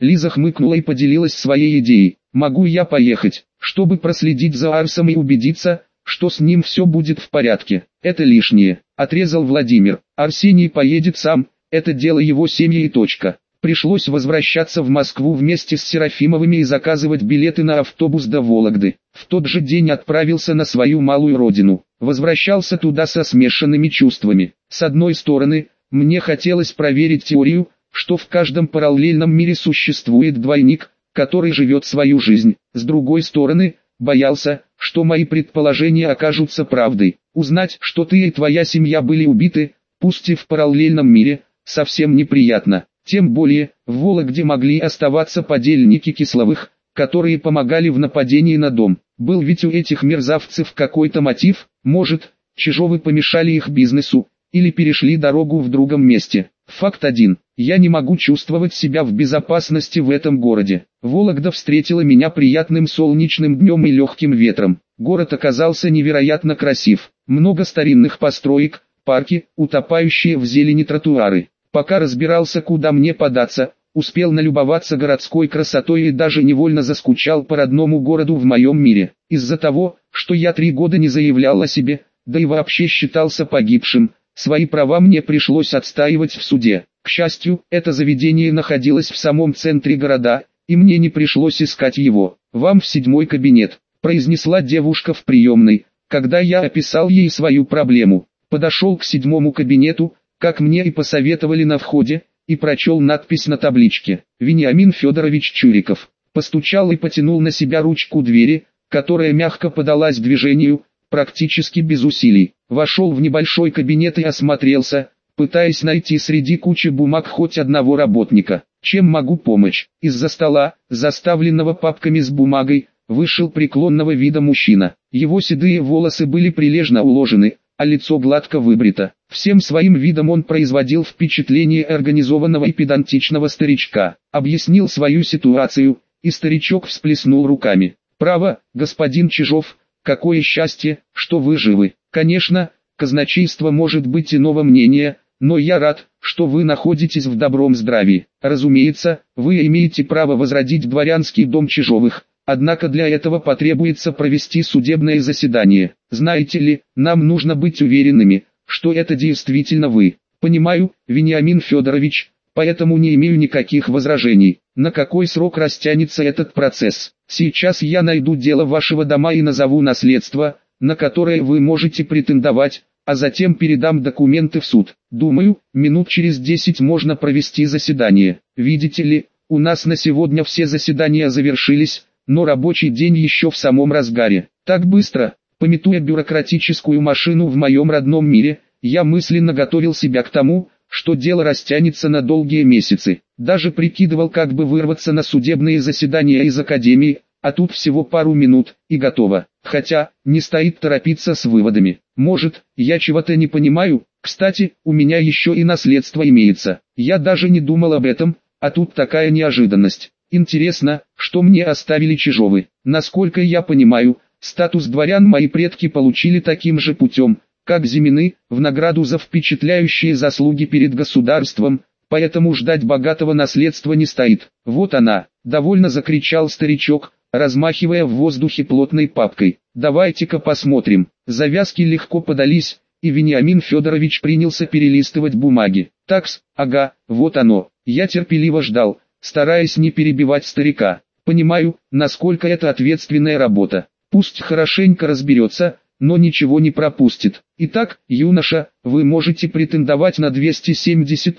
Лиза хмыкнула и поделилась своей идеей. «Могу я поехать, чтобы проследить за Арсом и убедиться, что с ним все будет в порядке?» «Это лишнее», — отрезал Владимир. «Арсений поедет сам, это дело его семьи и точка». Пришлось возвращаться в Москву вместе с Серафимовыми и заказывать билеты на автобус до Вологды. В тот же день отправился на свою малую родину. Возвращался туда со смешанными чувствами. С одной стороны, мне хотелось проверить теорию, что в каждом параллельном мире существует двойник, который живет свою жизнь. С другой стороны, боялся, что мои предположения окажутся правдой. Узнать, что ты и твоя семья были убиты, пусть и в параллельном мире, совсем неприятно. Тем более, в Вологде могли оставаться подельники Кисловых, которые помогали в нападении на дом. Был ведь у этих мерзавцев какой-то мотив, может, Чижовы помешали их бизнесу, или перешли дорогу в другом месте. Факт 1. Я не могу чувствовать себя в безопасности в этом городе. Вологда встретила меня приятным солнечным днем и легким ветром. Город оказался невероятно красив. Много старинных построек, парки, утопающие в зелени тротуары. Пока разбирался, куда мне податься, успел налюбоваться городской красотой и даже невольно заскучал по родному городу в моем мире. Из-за того, что я 3 года не заявлял о себе, да и вообще считался погибшим, свои права мне пришлось отстаивать в суде. К счастью, это заведение находилось в самом центре города, и мне не пришлось искать его. «Вам в 7-й кабинет», — произнесла девушка в приемной, когда я описал ей свою проблему. Подошел к 7-му кабинету, как мне и посоветовали на входе, и прочел надпись на табличке: «Вениамин Федорович Чуриков». Постучал и потянул на себя ручку двери, которая мягко подалась движению, практически без усилий. Вошел в небольшой кабинет и осмотрелся, пытаясь найти среди кучи бумаг хоть одного работника. «Чем могу помочь?» Из-за стола, заставленного папками с бумагой, вышел преклонного вида мужчина. Его седые волосы были прилежно уложены, а лицо гладко выбрито. Всем своим видом он производил впечатление организованного и педантичного старичка. Объяснил свою ситуацию, и старичок всплеснул руками. «Право, господин Чижов, какое счастье, что вы живы. Конечно, казначейство может быть иного мнения, но я рад, что вы находитесь в добром здравии. Разумеется, вы имеете право возродить дворянский дом Чижовых. Однако для этого потребуется провести судебное заседание. Знаете ли, нам нужно быть уверенными, что это действительно вы. Понимаю, Вениамин Федорович, поэтому не имею никаких возражений. На какой срок растянется этот процесс? Сейчас я найду дело вашего дома и назову наследство, на которое вы можете претендовать, а затем передам документы в суд. Думаю, минут через 10 можно провести заседание. Видите ли, у нас на сегодня все заседания завершились, но рабочий день еще в самом разгаре. Так быстро, памятуя бюрократическую машину в моем родном мире, я мысленно готовил себя к тому, что дело растянется на долгие месяцы. Даже прикидывал, как бы вырваться на судебные заседания из академии, а тут всего пару минут, и готово. Хотя, не стоит торопиться с выводами. Может, я чего-то не понимаю? Кстати, у меня еще и наследство имеется. Я даже не думал об этом, а тут такая неожиданность. Интересно, что мне оставили Чижовы. Насколько я понимаю, статус дворян мои предки получили таким же путем, как Зимины, в награду за впечатляющие заслуги перед государством, поэтому ждать богатого наследства не стоит. Вот она, довольно закричал старичок, размахивая в воздухе плотной папкой. Давайте-ка посмотрим. Завязки легко подались, и Вениамин Федорович принялся перелистывать бумаги. Такс, ага, вот оно. Я терпеливо ждал, стараясь не перебивать старика. Понимаю, насколько это ответственная работа. Пусть хорошенько разберется, но ничего не пропустит. Итак, юноша, вы можете претендовать на 270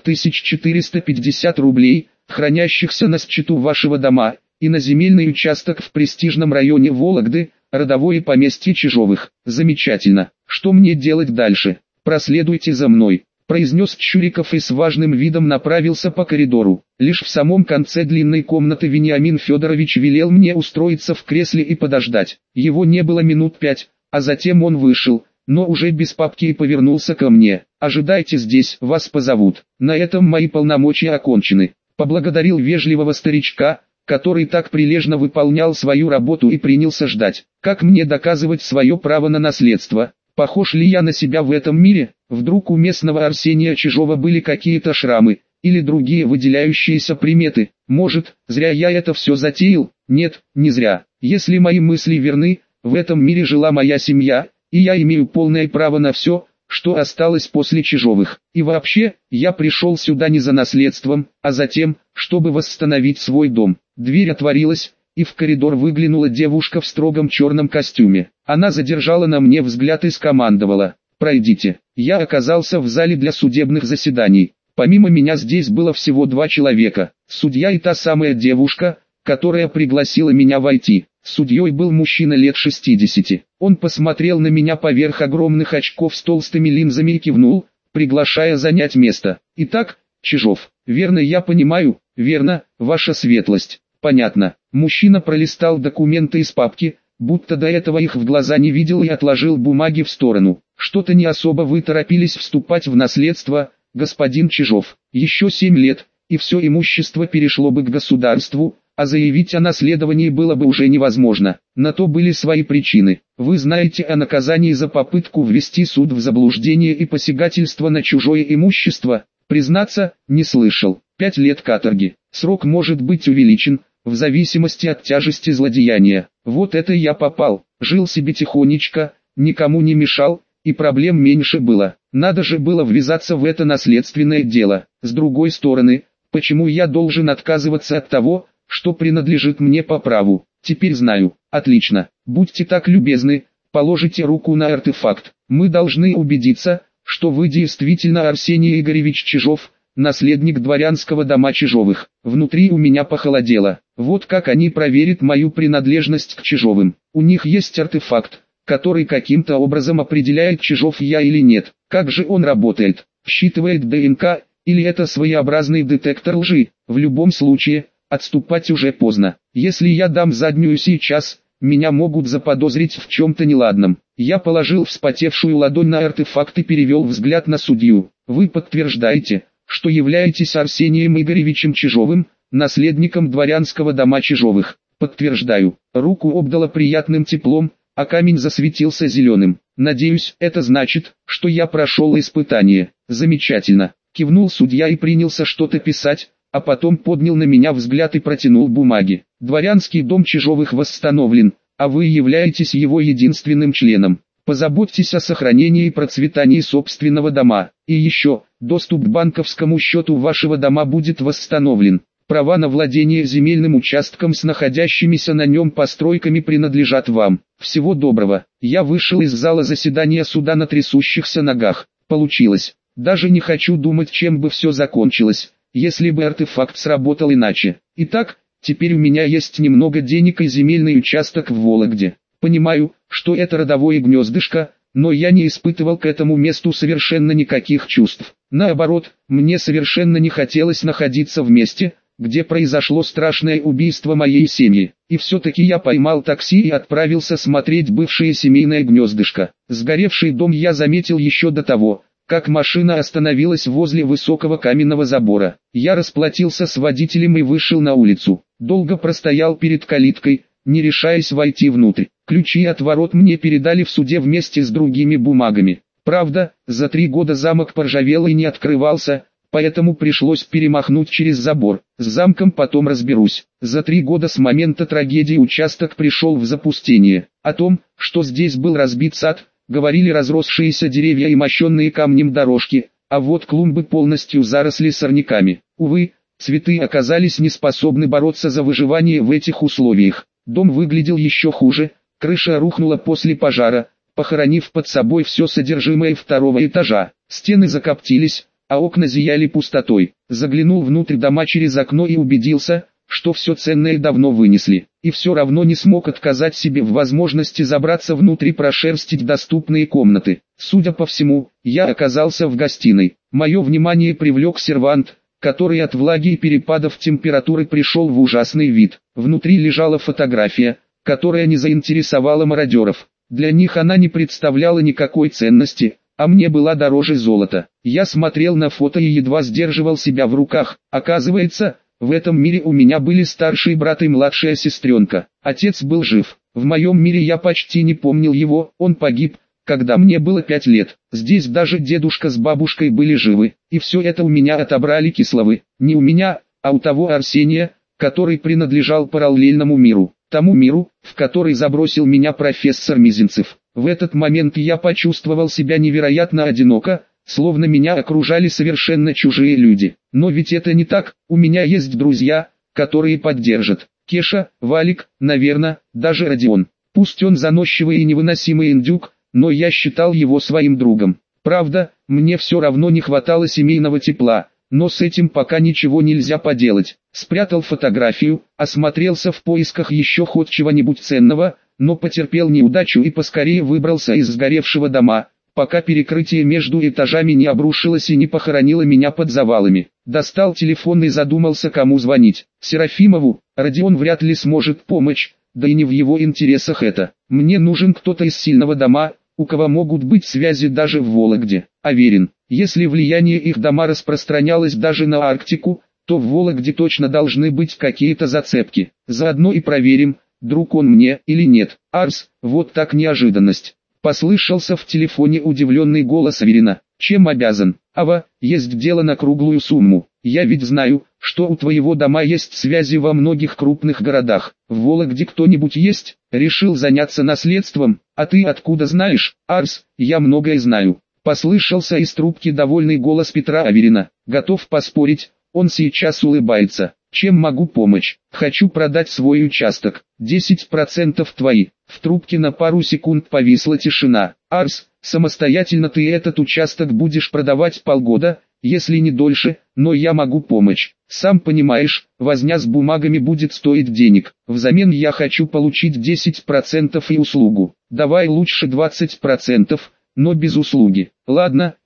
450 рублей, хранящихся на счету вашего дома, и на земельный участок в престижном районе Вологды, родовое поместье Чижовых. Замечательно. Что мне делать дальше? Проследуйте за мной, произнес Чуриков и с важным видом направился по коридору. Лишь в самом конце длинной комнаты Вениамин Федорович велел мне устроиться в кресле и подождать. Его не было минут 5, а затем он вышел, но уже без папки, и повернулся ко мне. «Ожидайте здесь, вас позовут. На этом мои полномочия окончены». Поблагодарил вежливого старичка, который так прилежно выполнял свою работу, и принялся ждать. Как мне доказывать свое право на наследство? Похож ли я на себя в этом мире? Вдруг у местного Арсения Чижова были какие-то шрамы, или другие выделяющиеся приметы? Может, зря я это все затеял? Нет, не зря. Если мои мысли верны, в этом мире жила моя семья, и я имею полное право на все, что осталось после Чижовых. И вообще, я пришел сюда не за наследством, а за тем, чтобы восстановить свой дом. Дверь отворилась, и в коридор выглянула девушка в строгом черном костюме. Она задержала на мне взгляд и скомандовала: «Пройдите». Я оказался в зале для судебных заседаний. Помимо меня здесь было всего 2 человека: судья и та самая девушка, которая пригласила меня войти. Судьей был мужчина лет 60. Он посмотрел на меня поверх огромных очков с толстыми линзами и кивнул, приглашая занять место. «Итак, Чижов, верно я понимаю?» «Верно, ваша светлость». «Понятно». Мужчина пролистал документы из папки, будто до этого их в глаза не видел, и отложил бумаги в сторону. «Что-то не особо вы торопились вступать в наследство, господин Чижов. Еще 7 лет, и все имущество перешло бы к государству, а заявить о наследовании было бы уже невозможно. На то были свои причины. Вы знаете о наказании за попытку ввести суд в заблуждение и посягательство на чужое имущество?» «Признаться, не слышал. 5 лет каторги. Срок может быть увеличен, в зависимости от тяжести злодеяния. Вот это я попал. Жил себе тихонечко, никому не мешал, и проблем меньше было. Надо же было ввязаться в это наследственное дело. С другой стороны, почему я должен отказываться от того, что принадлежит мне по праву? Теперь знаю». «Отлично. Будьте так любезны, положите руку на артефакт. Мы должны убедиться, что вы действительно Арсений Игоревич Чижов, наследник дворянского дома Чижовых». Внутри у меня похолодело. Вот как они проверят мою принадлежность к Чижовым. У них есть артефакт, который каким-то образом определяет, Чижов я или нет. Как же он работает? Считывает ДНК, или это своеобразный детектор лжи? В любом случае, отступать уже поздно. Если я дам заднюю сейчас, меня могут заподозрить в чем-то неладном. Я положил вспотевшую ладонь на артефакт и перевел взгляд на судью. «Вы подтверждаете, что являетесь Арсением Игоревичем Чижовым, наследником дворянского дома Чижовых?» «Подтверждаю». Руку обдало приятным теплом, а камень засветился зеленым. «Надеюсь, это значит, что я прошел испытание». «Замечательно», — кивнул судья и принялся что-то писать, а потом поднял на меня взгляд и протянул бумаги. «Дворянский дом Чижовых восстановлен, а вы являетесь его единственным членом. Позаботьтесь о сохранении и процветании собственного дома. И еще, доступ к банковскому счету вашего дома будет восстановлен. Права на владение земельным участком с находящимися на нем постройками принадлежат вам. Всего доброго». Я вышел из зала заседания суда на трясущихся ногах. Получилось. Даже не хочу думать, чем бы все закончилось, если бы артефакт сработал иначе. Итак, теперь у меня есть немного денег и земельный участок в Вологде. Понимаю, что это родовое гнездышко, но я не испытывал к этому месту совершенно никаких чувств. Наоборот, мне совершенно не хотелось находиться в месте, где произошло страшное убийство моей семьи. И все-таки я поймал такси и отправился смотреть бывшее семейное гнездышко. Сгоревший дом я заметил еще до того, как машина остановилась возле высокого каменного забора. Я расплатился с водителем и вышел на улицу. Долго простоял перед калиткой, не решаясь войти внутрь. Ключи от ворот мне передали в суде вместе с другими бумагами. Правда, за 3 года замок поржавел и не открывался, поэтому пришлось перемахнуть через забор. С замком потом разберусь. За 3 года с момента трагедии участок пришел в запустение. О том, что здесь был разбит сад, говорили разросшиеся деревья и мощенные камнем дорожки, а вот клумбы полностью заросли сорняками. Увы, цветы оказались не способны бороться за выживание в этих условиях. Дом выглядел еще хуже, крыша рухнула после пожара, похоронив под собой все содержимое 2-го этажа. Стены закоптились, а окна зияли пустотой. Заглянул внутрь дома через окно и убедился, что все ценное давно вынесли, и все равно не смог отказать себе в возможности забраться внутрь и прошерстить доступные комнаты. Судя по всему, я оказался в гостиной. Мое внимание привлек сервант, который от влаги и перепадов температуры пришел в ужасный вид. Внутри лежала фотография, которая не заинтересовала мародеров. Для них она не представляла никакой ценности, а мне была дороже золота. Я смотрел на фото и едва сдерживал себя в руках. Оказывается, в этом мире у меня были старший брат и младшая сестренка. Отец был жив. В моем мире я почти не помнил его, он погиб, когда мне было 5 лет. Здесь даже дедушка с бабушкой были живы. И все это у меня отобрали Кисловы. Не у меня, а у того Арсения, который принадлежал параллельному миру, тому миру, в который забросил меня профессор Мизинцев. В этот момент я почувствовал себя невероятно одиноко, словно меня окружали совершенно чужие люди. Но ведь это не так, у меня есть друзья, которые поддержат. Кеша, Валик, наверное, даже Родион. Пусть он заносчивый и невыносимый индюк, но я считал его своим другом. Правда, мне все равно не хватало семейного тепла, но с этим пока ничего нельзя поделать. Спрятал фотографию, осмотрелся в поисках еще хоть чего-нибудь ценного, но потерпел неудачу и поскорее выбрался из сгоревшего дома, пока перекрытие между этажами не обрушилось и не похоронило меня под завалами. Достал телефон и задумался, кому звонить. Серафимову. Родион вряд ли сможет помочь, да и не в его интересах это. Мне нужен кто-то из сильного дома, у кого могут быть связи даже в Вологде. Аверин. Если влияние их дома распространялось даже на Арктику, то в Вологде точно должны быть какие-то зацепки. Заодно и проверим, друг он мне или нет. Арс, вот так неожиданность. Послышался в телефоне удивленный голос Аверина. Чем обязан? Ава, есть дело на круглую сумму. Я ведь знаю, что у твоего дома есть связи во многих крупных городах. В Вологде кто-нибудь есть? Решил заняться наследством? А ты откуда знаешь? Арс, я многое знаю. Послышался из трубки довольный голос Петра Аверина. Готов поспорить, он сейчас улыбается. Чем могу помочь? Хочу продать свой участок. 10% твои. В трубке на пару секунд повисла тишина. Арс, самостоятельно ты этот участок будешь продавать полгода, если не дольше, но я могу помочь. Сам понимаешь, возня с бумагами будет стоить денег. Взамен я хочу получить 10% и услугу. Давай лучше 20%, но без услуги. Ладно,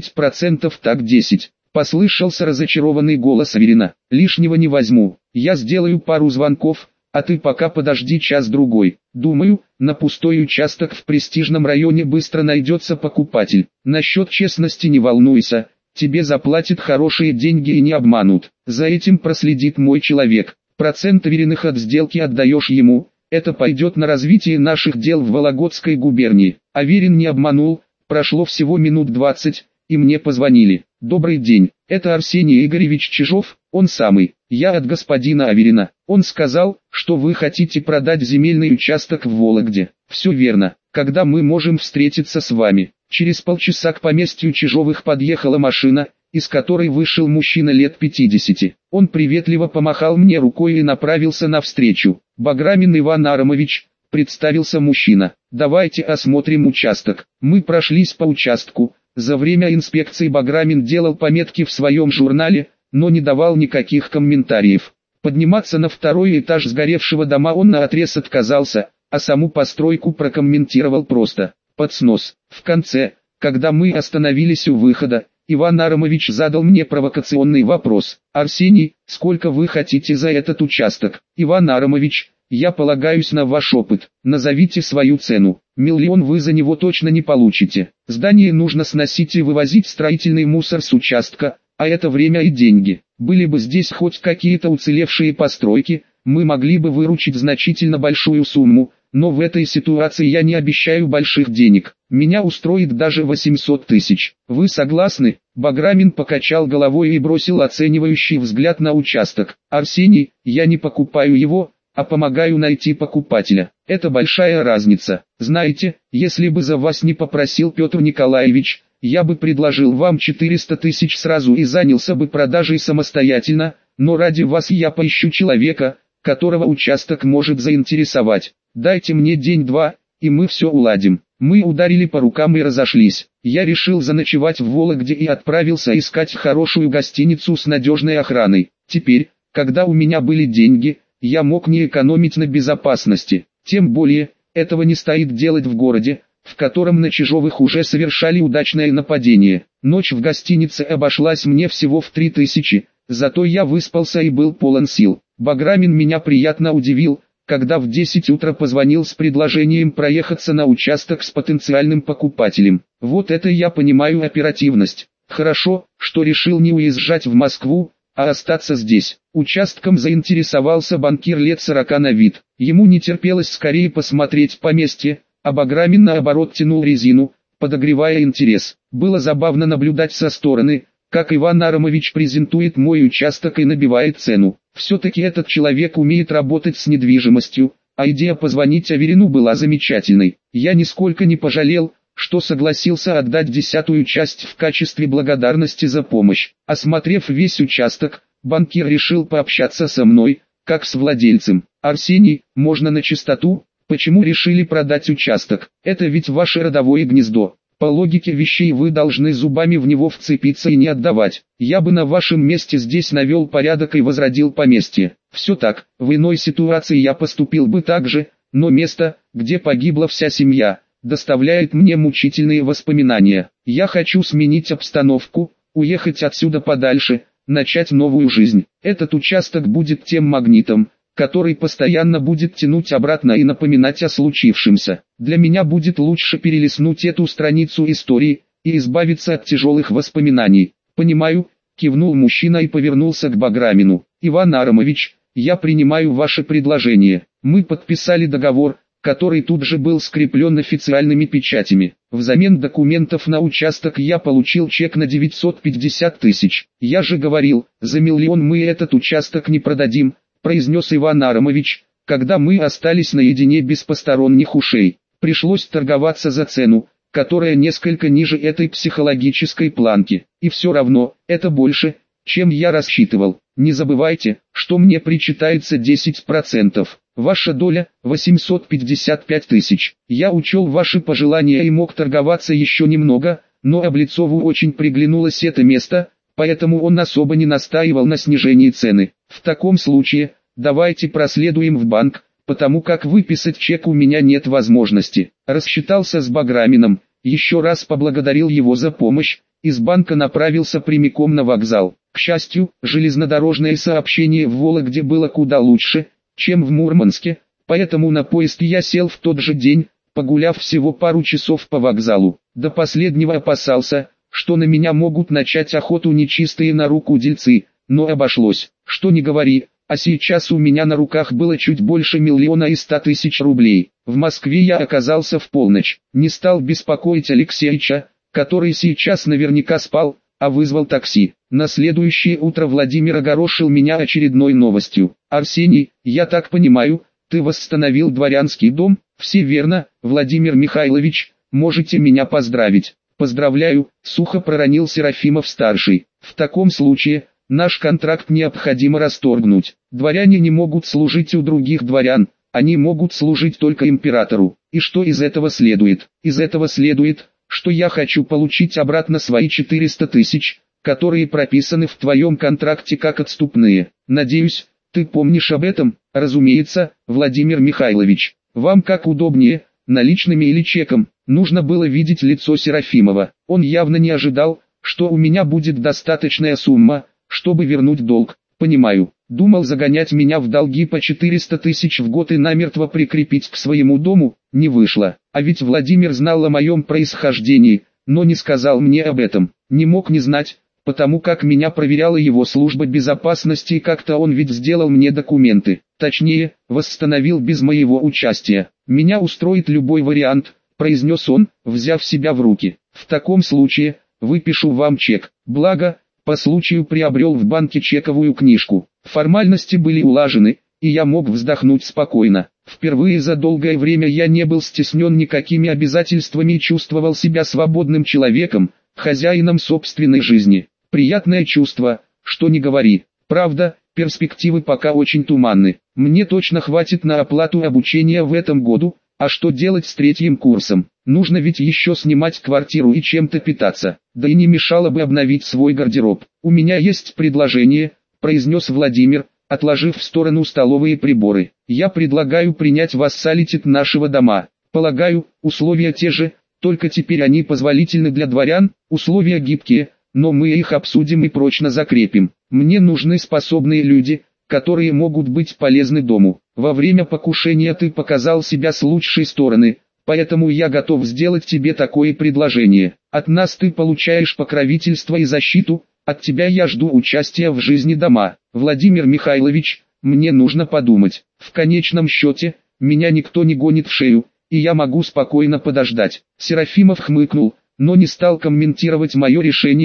10% так 10. Послышался разочарованный голос Аверина. Лишнего не возьму. Я сделаю пару звонков, а ты пока подожди час-другой. Думаю, на пустой участок в престижном районе быстро найдется покупатель. Насчет честности не волнуйся, тебе заплатят хорошие деньги и не обманут. За этим проследит мой человек. Процент уверенных от сделки отдаешь ему, это пойдет на развитие наших дел в Вологодской губернии. Аверин не обманул, прошло всего минут 20, и мне позвонили. Добрый день, это Арсений Игоревич Чижов, он самый. Я от господина Аверина. Он сказал, что вы хотите продать земельный участок в Вологде. Все верно. Когда мы можем встретиться с вами? Через полчаса к поместью Чижовых подъехала машина, из которой вышел мужчина лет 50. Он приветливо помахал мне рукой и направился навстречу. Баграмин Иван Арамович, представился мужчина. Давайте осмотрим участок. Мы прошлись по участку. За время инспекции Баграмин делал пометки в своем журнале, но не давал никаких комментариев. Подниматься на второй этаж сгоревшего дома он наотрез отказался, а саму постройку прокомментировал просто, под снос. В конце, когда мы остановились у выхода, Иван Арамович задал мне провокационный вопрос. «Арсений, сколько вы хотите за этот участок?» «Иван Арамович, я полагаюсь на ваш опыт. Назовите свою цену. Миллион вы за него точно не получите. Здание нужно сносить и вывозить строительный мусор с участка, а это время и деньги. Были бы здесь хоть какие-то уцелевшие постройки, мы могли бы выручить значительно большую сумму, но в этой ситуации я не обещаю больших денег. Меня устроит даже 800 тысяч. Вы согласны?» Баграмин покачал головой и бросил оценивающий взгляд на участок. «Арсений, я не покупаю его, а помогаю найти покупателя. Это большая разница. Знаете, если бы за вас не попросил Петр Николаевич, я бы предложил вам 400 тысяч сразу и занялся бы продажей самостоятельно, но ради вас я поищу человека, которого участок может заинтересовать. Дайте мне день-два, и мы все уладим». Мы ударили по рукам и разошлись. Я решил заночевать в Вологде и отправился искать хорошую гостиницу с надежной охраной. Теперь, когда у меня были деньги, я мог не экономить на безопасности. Тем более, этого не стоит делать в городе, в котором на Чижовых уже совершали удачное нападение. Ночь в гостинице обошлась мне всего в 3000, зато я выспался и был полон сил. Баграмин меня приятно удивил, когда в 10 утра позвонил с предложением проехаться на участок с потенциальным покупателем. Вот это я понимаю оперативность. Хорошо, что решил не уезжать в Москву, а остаться здесь. Участком заинтересовался банкир лет 40 на вид. Ему не терпелось скорее посмотреть поместье, а Баграмин наоборот тянул резину, подогревая интерес. Было забавно наблюдать со стороны, как Иван Арамович презентует мой участок и набивает цену. Все-таки этот человек умеет работать с недвижимостью, а идея позвонить Аверину была замечательной. Я нисколько не пожалел, что согласился отдать 10-ю часть в качестве благодарности за помощь. Осмотрев весь участок, банкир решил пообщаться со мной, как с владельцем. «Арсений, можно на чистоту? Почему решили продать участок? Это ведь ваше родовое гнездо. По логике вещей вы должны зубами в него вцепиться и не отдавать. Я бы на вашем месте здесь навел порядок и возродил поместье. Все так, в иной ситуации я поступил бы так же, но место, где погибла вся семья, доставляет мне мучительные воспоминания. Я хочу сменить обстановку, уехать отсюда подальше, начать новую жизнь. Этот участок будет тем магнитом, который постоянно будет тянуть обратно и напоминать о случившемся. Для меня будет лучше перелистнуть эту страницу истории и избавиться от тяжелых воспоминаний. «Понимаю», — кивнул мужчина и повернулся к Баграмину. «Иван Арамович, я принимаю ваше предложение. Мы подписали договор, который тут же был скреплен официальными печатями. Взамен документов на участок я получил чек на 950 тысяч. Я же говорил, за миллион мы этот участок не продадим», — произнес Иван Арамович, когда мы остались наедине без посторонних ушей. Пришлось торговаться за цену, которая несколько ниже этой психологической планки. И все равно, это больше, чем я рассчитывал. Не забывайте, что мне причитается 10%. Ваша доля – 855 тысяч. Я учел ваши пожелания и мог торговаться еще немного, но Облицову очень приглянулось это место, поэтому он особо не настаивал на снижении цены. В таком случае, давайте проследуем в банк, потому как выписать чек у меня нет возможности. Рассчитался с Баграминым, еще раз поблагодарил его за помощь, из банка направился прямиком на вокзал. К счастью, железнодорожное сообщение в Вологде было куда лучше, чем в Мурманске, поэтому на поезд я сел в тот же день, погуляв всего пару часов по вокзалу. До последнего опасался, что на меня могут начать охоту нечистые на руку дельцы, но обошлось. Что ни говори, а сейчас у меня на руках было чуть больше 1 100 000 рублей. В Москве я оказался в полночь. Не стал беспокоить Алексеича, который сейчас наверняка спал, а вызвал такси. На следующее утро Владимир огорошил меня очередной новостью. «Арсений, я так понимаю, ты восстановил дворянский дом?» «Все верно, Владимир Михайлович, можете меня поздравить». «Поздравляю», — сухо проронил Серафимов-старший. «В таком случае, наш контракт необходимо расторгнуть. Дворяне не могут служить у других дворян, они могут служить только императору. И что из этого следует? Из этого следует, что я хочу получить обратно свои 400 тысяч, которые прописаны в твоем контракте как отступные. Надеюсь, ты помнишь об этом?» «Разумеется, Владимир Михайлович. Вам как удобнее, наличными или чеком?» Нужно было видеть лицо Серафимова. Он явно не ожидал, что у меня будет достаточная сумма, чтобы вернуть долг. «Понимаю. Думал загонять меня в долги по 400 тысяч в год и намертво прикрепить к своему дому, не вышло. А ведь Владимир знал о моем происхождении, но не сказал мне об этом. Не мог не знать, потому как меня проверяла его служба безопасности и как-то он ведь сделал мне документы. Точнее, восстановил без моего участия. Меня устроит любой вариант», — произнес он, взяв себя в руки. «В таком случае, выпишу вам чек. Благо, по случаю приобрел в банке чековую книжку. Формальности были улажены, и я мог вздохнуть спокойно. Впервые за долгое время я не был стеснен никакими обязательствами и чувствовал себя свободным человеком, хозяином собственной жизни. Приятное чувство, что ни говори. Правда, перспективы пока очень туманны. Мне точно хватит на оплату обучения в этом году, а что делать с 3-м курсом? Нужно ведь еще снимать квартиру и чем-то питаться. Да и не мешало бы обновить свой гардероб. «У меня есть предложение», — произнес Владимир, отложив в сторону столовые приборы. «Я предлагаю принять вассалитет нашего дома. Полагаю, условия те же, только теперь они позволительны для дворян, условия гибкие, но мы их обсудим и прочно закрепим. Мне нужны способные люди, которые могут быть полезны дому. Во время покушения ты показал себя с лучшей стороны, поэтому я готов сделать тебе такое предложение. От нас ты получаешь покровительство и защиту, от тебя я жду участия в жизни дома. Владимир Михайлович, мне нужно подумать. В конечном счете, меня никто не гонит в шею, и я могу спокойно подождать». Серафимов хмыкнул, но не стал комментировать мое решение,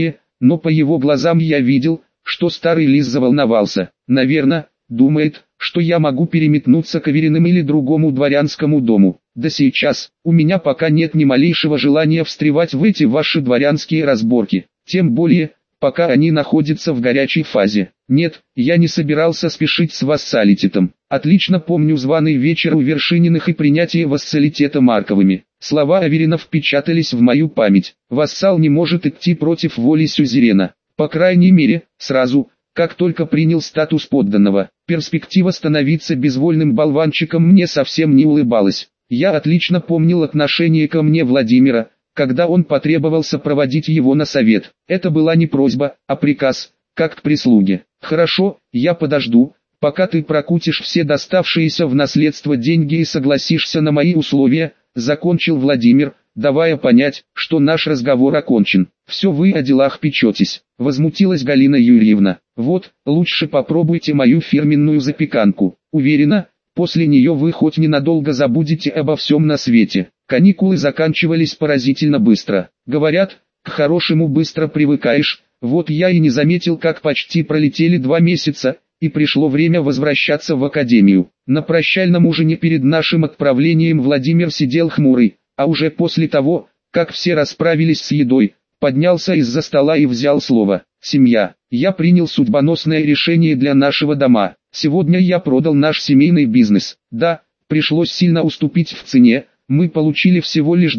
но по его глазам я видел, что старый лис заволновался. Наверное, думает, что я могу переметнуться к Авериным или другому дворянскому дому. Да сейчас, у меня пока нет ни малейшего желания встревать в эти ваши дворянские разборки, тем более, пока они находятся в горячей фазе. Нет, я не собирался спешить с вассалитетом. Отлично помню званый вечер у Вершининых и принятие вассалитета Марковыми. Слова Аверинов впечатались в мою память. Вассал не может идти против воли сюзерена. По крайней мере, сразу, как только принял статус подданного. Перспектива становиться безвольным болванчиком мне совсем не улыбалась. Я отлично помнил отношение ко мне Владимира, когда он потребовался проводить его на совет. Это была не просьба, а приказ, как к прислуге. «Хорошо, я подожду, пока ты прокутишь все доставшиеся в наследство деньги и согласишься на мои условия», закончил Владимир, давая понять, что наш разговор окончен. «Все вы о делах печетесь», возмутилась Галина Юрьевна. «Вот, лучше попробуйте мою фирменную запеканку. Уверена, после нее вы хоть ненадолго забудете обо всем на свете». Каникулы заканчивались поразительно быстро. Говорят, к хорошему быстро привыкаешь. Вот я и не заметил, как почти пролетели 2 месяца, и пришло время возвращаться в академию. На прощальном ужине перед нашим отправлением Владимир сидел хмурый, а уже после того, как все расправились с едой, поднялся из-за стола и взял слово. «Семья, я принял судьбоносное решение для нашего дома. Сегодня я продал наш семейный бизнес. Да, пришлось сильно уступить в цене. Мы получили всего лишь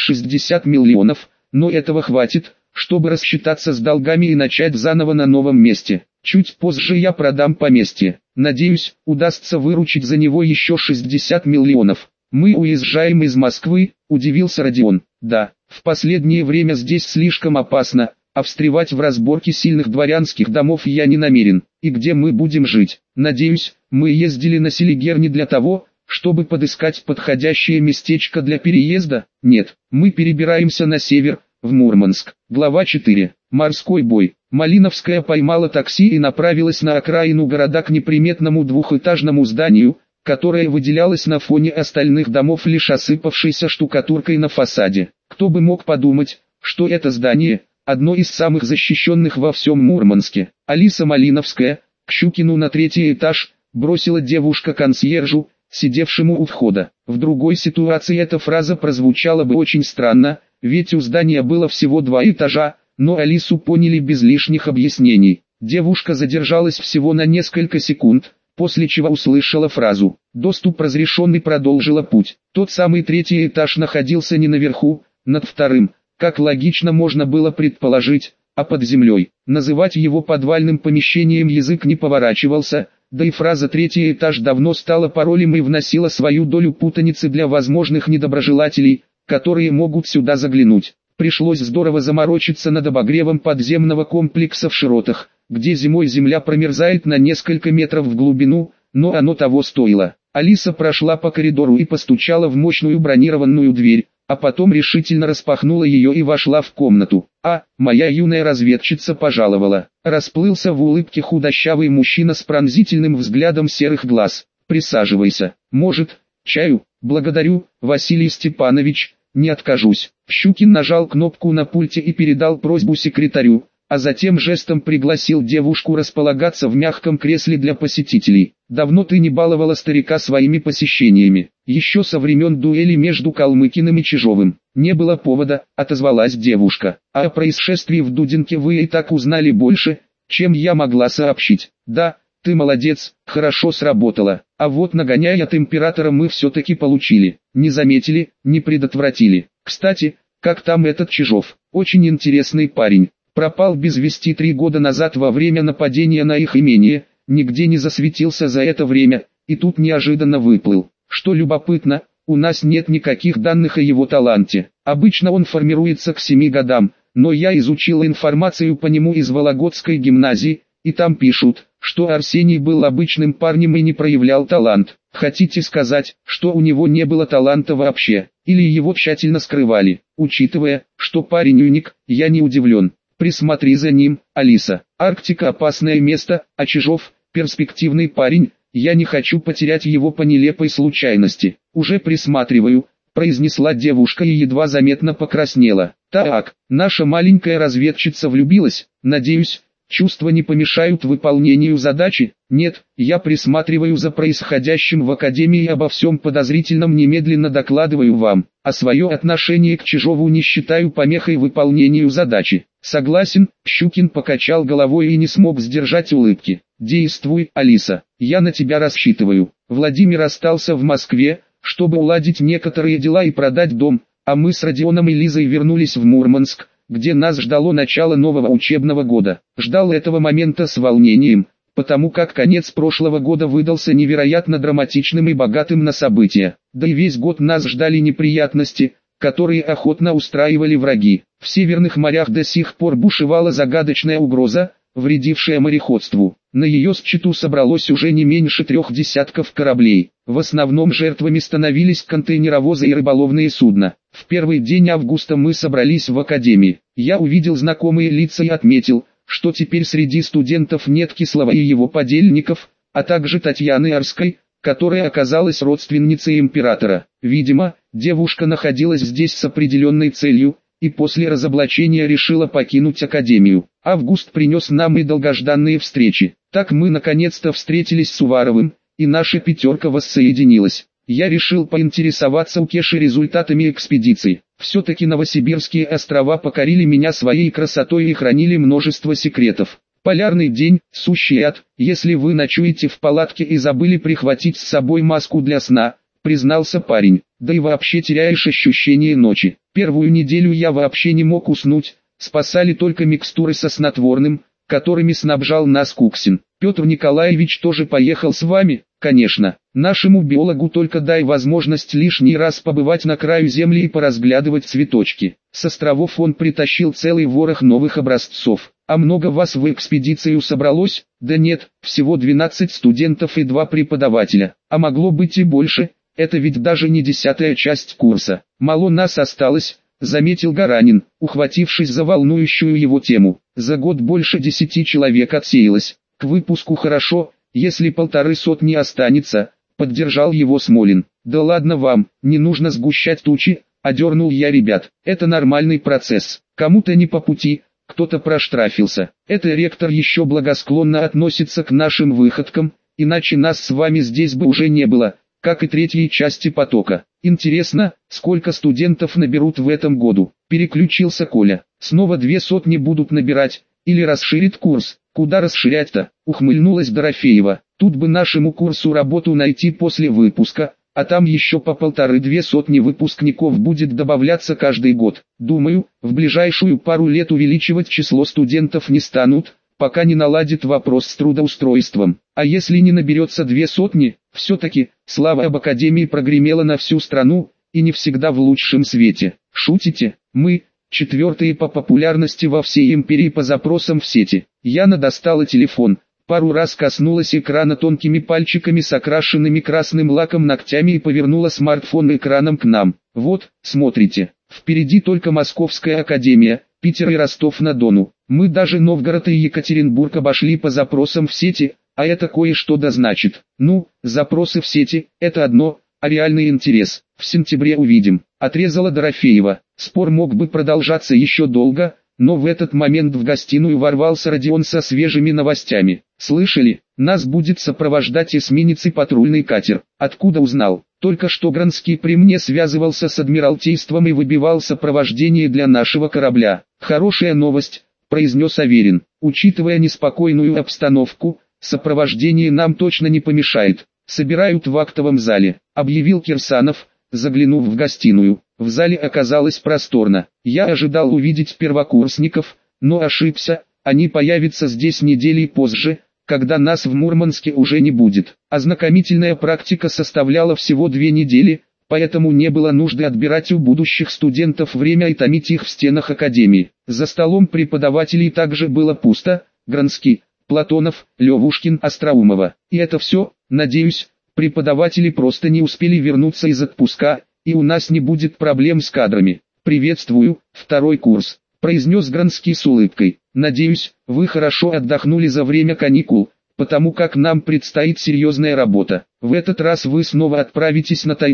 260 миллионов, но этого хватит, чтобы рассчитаться с долгами и начать заново на новом месте. Чуть позже я продам поместье. Надеюсь, удастся выручить за него еще 60 миллионов. Мы уезжаем из Москвы», – удивился Родион. «Да, в последнее время здесь слишком опасно, а встревать в разборки сильных дворянских домов я не намерен. И где мы будем жить? Надеюсь, мы ездили на Селигер не для того, чтобы подыскать подходящее местечко для переезда? Нет, мы перебираемся на север, в Мурманск». Глава 4. Морской бой. Малиновская поймала такси и направилась на окраину города к неприметному двухэтажному зданию, которое выделялось на фоне остальных домов лишь осыпавшейся штукатуркой на фасаде. Кто бы мог подумать, что это здание – одно из самых защищенных во всем Мурманске. Алиса Малиновская, к Щукину на 3-й этаж, бросила девушка-консьержу, сидевшему у входа. В другой ситуации эта фраза прозвучала бы очень странно, ведь у здания было всего 2 этажа, но Алису поняли без лишних объяснений. Девушка задержалась всего на несколько секунд, после чего услышала фразу «Доступ разрешен» и продолжила путь. Тот самый 3-й этаж находился не наверху, над 2-м, как логично можно было предположить, а под землей. Называть его подвальным помещением язык не поворачивался, да и фраза «3-й этаж» давно стала паролем и вносила свою долю путаницы для возможных недоброжелателей, которые могут сюда заглянуть. Пришлось здорово заморочиться над обогревом подземного комплекса в Широтах, где зимой земля промерзает на несколько метров в глубину, но оно того стоило. Алиса прошла по коридору и постучала в мощную бронированную дверь, а потом решительно распахнула ее и вошла в комнату. «А, моя юная разведчица пожаловала». Расплылся в улыбке худощавый мужчина с пронзительным взглядом серых глаз. «Присаживайся. Может, чаю?» «Благодарю, Василий Степанович, не откажусь». Щукин нажал кнопку на пульте и передал просьбу секретарю, а затем жестом пригласил девушку располагаться в мягком кресле для посетителей. «Давно ты не баловала старика своими посещениями. Еще со времен дуэли между Калмыкиным и Чижовым». «Не было повода», — отозвалась девушка. «А о происшествии в Дудинке вы и так узнали больше, чем я могла сообщить». «Да, ты молодец, хорошо сработала. А вот нагоняй от императора мы все-таки получили. Не заметили, не предотвратили. Кстати, как там этот Чижов? Очень интересный парень. Пропал без вести 3 года назад во время нападения на их имение, нигде не засветился за это время, и тут неожиданно выплыл. Что любопытно, у нас нет никаких данных о его таланте. Обычно он формируется к 7 годам, но я изучил информацию по нему из Вологодской гимназии, и там пишут, что Арсений был обычным парнем и не проявлял талант. Хотите сказать, что у него не было таланта вообще, или его тщательно скрывали? Учитывая, что парень уник, я не удивлен. Присмотри за ним, Алиса. Арктика опасное место, а Чижов – перспективный парень, я не хочу потерять его по нелепой случайности. Уже присматриваю, произнесла девушка и едва заметно покраснела. Так, наша маленькая разведчица влюбилась, Надеюсь, чувства не помешают выполнению задачи? Нет, я присматриваю за происходящим в академии и обо всем подозрительном немедленно докладываю вам, а свое отношение к Чижову не считаю помехой выполнению задачи. Согласен, Щукин покачал головой и не смог сдержать улыбки. Действуй, Алиса, я на тебя рассчитываю. Владимир остался в Москве, чтобы уладить некоторые дела и продать дом, а мы с Родионом и Лизой вернулись в Мурманск, где нас ждало начало нового учебного года. Ждал этого момента с волнением, потому как конец прошлого года выдался невероятно драматичным и богатым на события. Да и весь год нас ждали неприятности, которые охотно устраивали враги. В северных морях до сих пор бушевала загадочная угроза, вредившая мореходству. На ее счету собралось уже не меньше 3 десятков кораблей. В основном жертвами становились контейнеровозы и рыболовные судна. В первый день августа мы собрались в академии. Я увидел знакомые лица и отметил, что теперь среди студентов нет Кислова и его подельников, а также Татьяны Арской, которая оказалась родственницей императора. Видимо, девушка находилась здесь с определенной целью, и после разоблачения решила покинуть академию. Август принес нам и долгожданные встречи. Так мы наконец-то встретились с Уваровым, и наша пятерка воссоединилась. Я решил поинтересоваться у Кеши результатами экспедиции. Все-таки Новосибирские острова покорили меня своей красотой и хранили множество секретов. Полярный день, сущий ад, если вы ночуете в палатке и забыли прихватить с собой маску для сна, признался парень, да и вообще теряешь ощущение ночи. Первую неделю я вообще не мог уснуть, спасали только микстуры со снотворным, которыми снабжал нас Куксин. Петр Николаевич тоже поехал с вами? Конечно. Нашему биологу только дай возможность лишний раз побывать на краю земли и поразглядывать цветочки. С островов он притащил целый ворох новых образцов. А много вас в экспедицию собралось? Да нет, всего 12 студентов и 2 преподавателя. А могло быть и больше, это ведь даже не 10-я часть курса. Мало нас осталось, заметил Гаранин, ухватившись за волнующую его тему. За год больше 10 человек отсеялось. К выпуску хорошо, если 150 не останется, поддержал его Смолин. Да ладно вам, не нужно сгущать тучи, одернул я ребят. Это нормальный процесс. Кому-то не по пути, кто-то проштрафился. Это ректор еще благосклонно относится к нашим выходкам, иначе нас с вами здесь бы уже не было, как и третьей части потока. Интересно, сколько студентов наберут в этом году? Переключился Коля. Снова 200 будут набирать, или расширит курс? Куда расширять-то? Ухмыльнулась Дорофеева. Тут бы нашему курсу работу найти после выпуска, а там еще по 150-200 выпускников будет добавляться каждый год. Думаю, в ближайшую пару лет увеличивать число студентов не станут, пока не наладит вопрос с трудоустройством. А если не наберется 200, все-таки, слава об академии прогремела на всю страну, и не всегда в лучшем свете. Шутите? Мы, 4-е по популярности во всей империи по запросам в сети. Яна достала телефон, пару раз коснулась экрана тонкими пальчиками с окрашенными красным лаком ногтями и повернула смартфон экраном к нам. Вот, смотрите, впереди только Московская академия, Питер и Ростов-на-Дону. Мы даже Новгород и Екатеринбург обошли по запросам в сети, а это кое-что да значит. Ну, запросы в сети – это одно, а реальный интерес в сентябре увидим, отрезала Дорофеева. Спор мог бы продолжаться еще долго, но в этот момент в гостиную ворвался Родион со свежими новостями. Слышали, нас будет сопровождать эсминец и патрульный катер. Откуда узнал? Только что Гранский при мне связывался с Адмиралтейством и выбивал сопровождение для нашего корабля. Хорошая новость, произнес Аверин. Учитывая неспокойную обстановку, сопровождение нам точно не помешает. Собирают в актовом зале, объявил Кирсанов, заглянув в гостиную. В зале оказалось просторно. Я ожидал увидеть первокурсников, но ошибся, они появятся здесь недели позже, когда нас в Мурманске уже не будет. Ознакомительная практика составляла всего 2 недели, поэтому не было нужды отбирать у будущих студентов время и томить их в стенах академии. За столом преподавателей также было пусто: Гранский, Платонов, Левушкин, Остроумова. И это все, надеюсь, преподаватели просто не успели вернуться из отпуска, и у нас не будет проблем с кадрами. «Приветствую, 2-й курс», — произнес Гранский с улыбкой. «Надеюсь, вы хорошо отдохнули за время каникул, потому как нам предстоит серьезная работа. В этот раз вы снова отправитесь на Таймыр,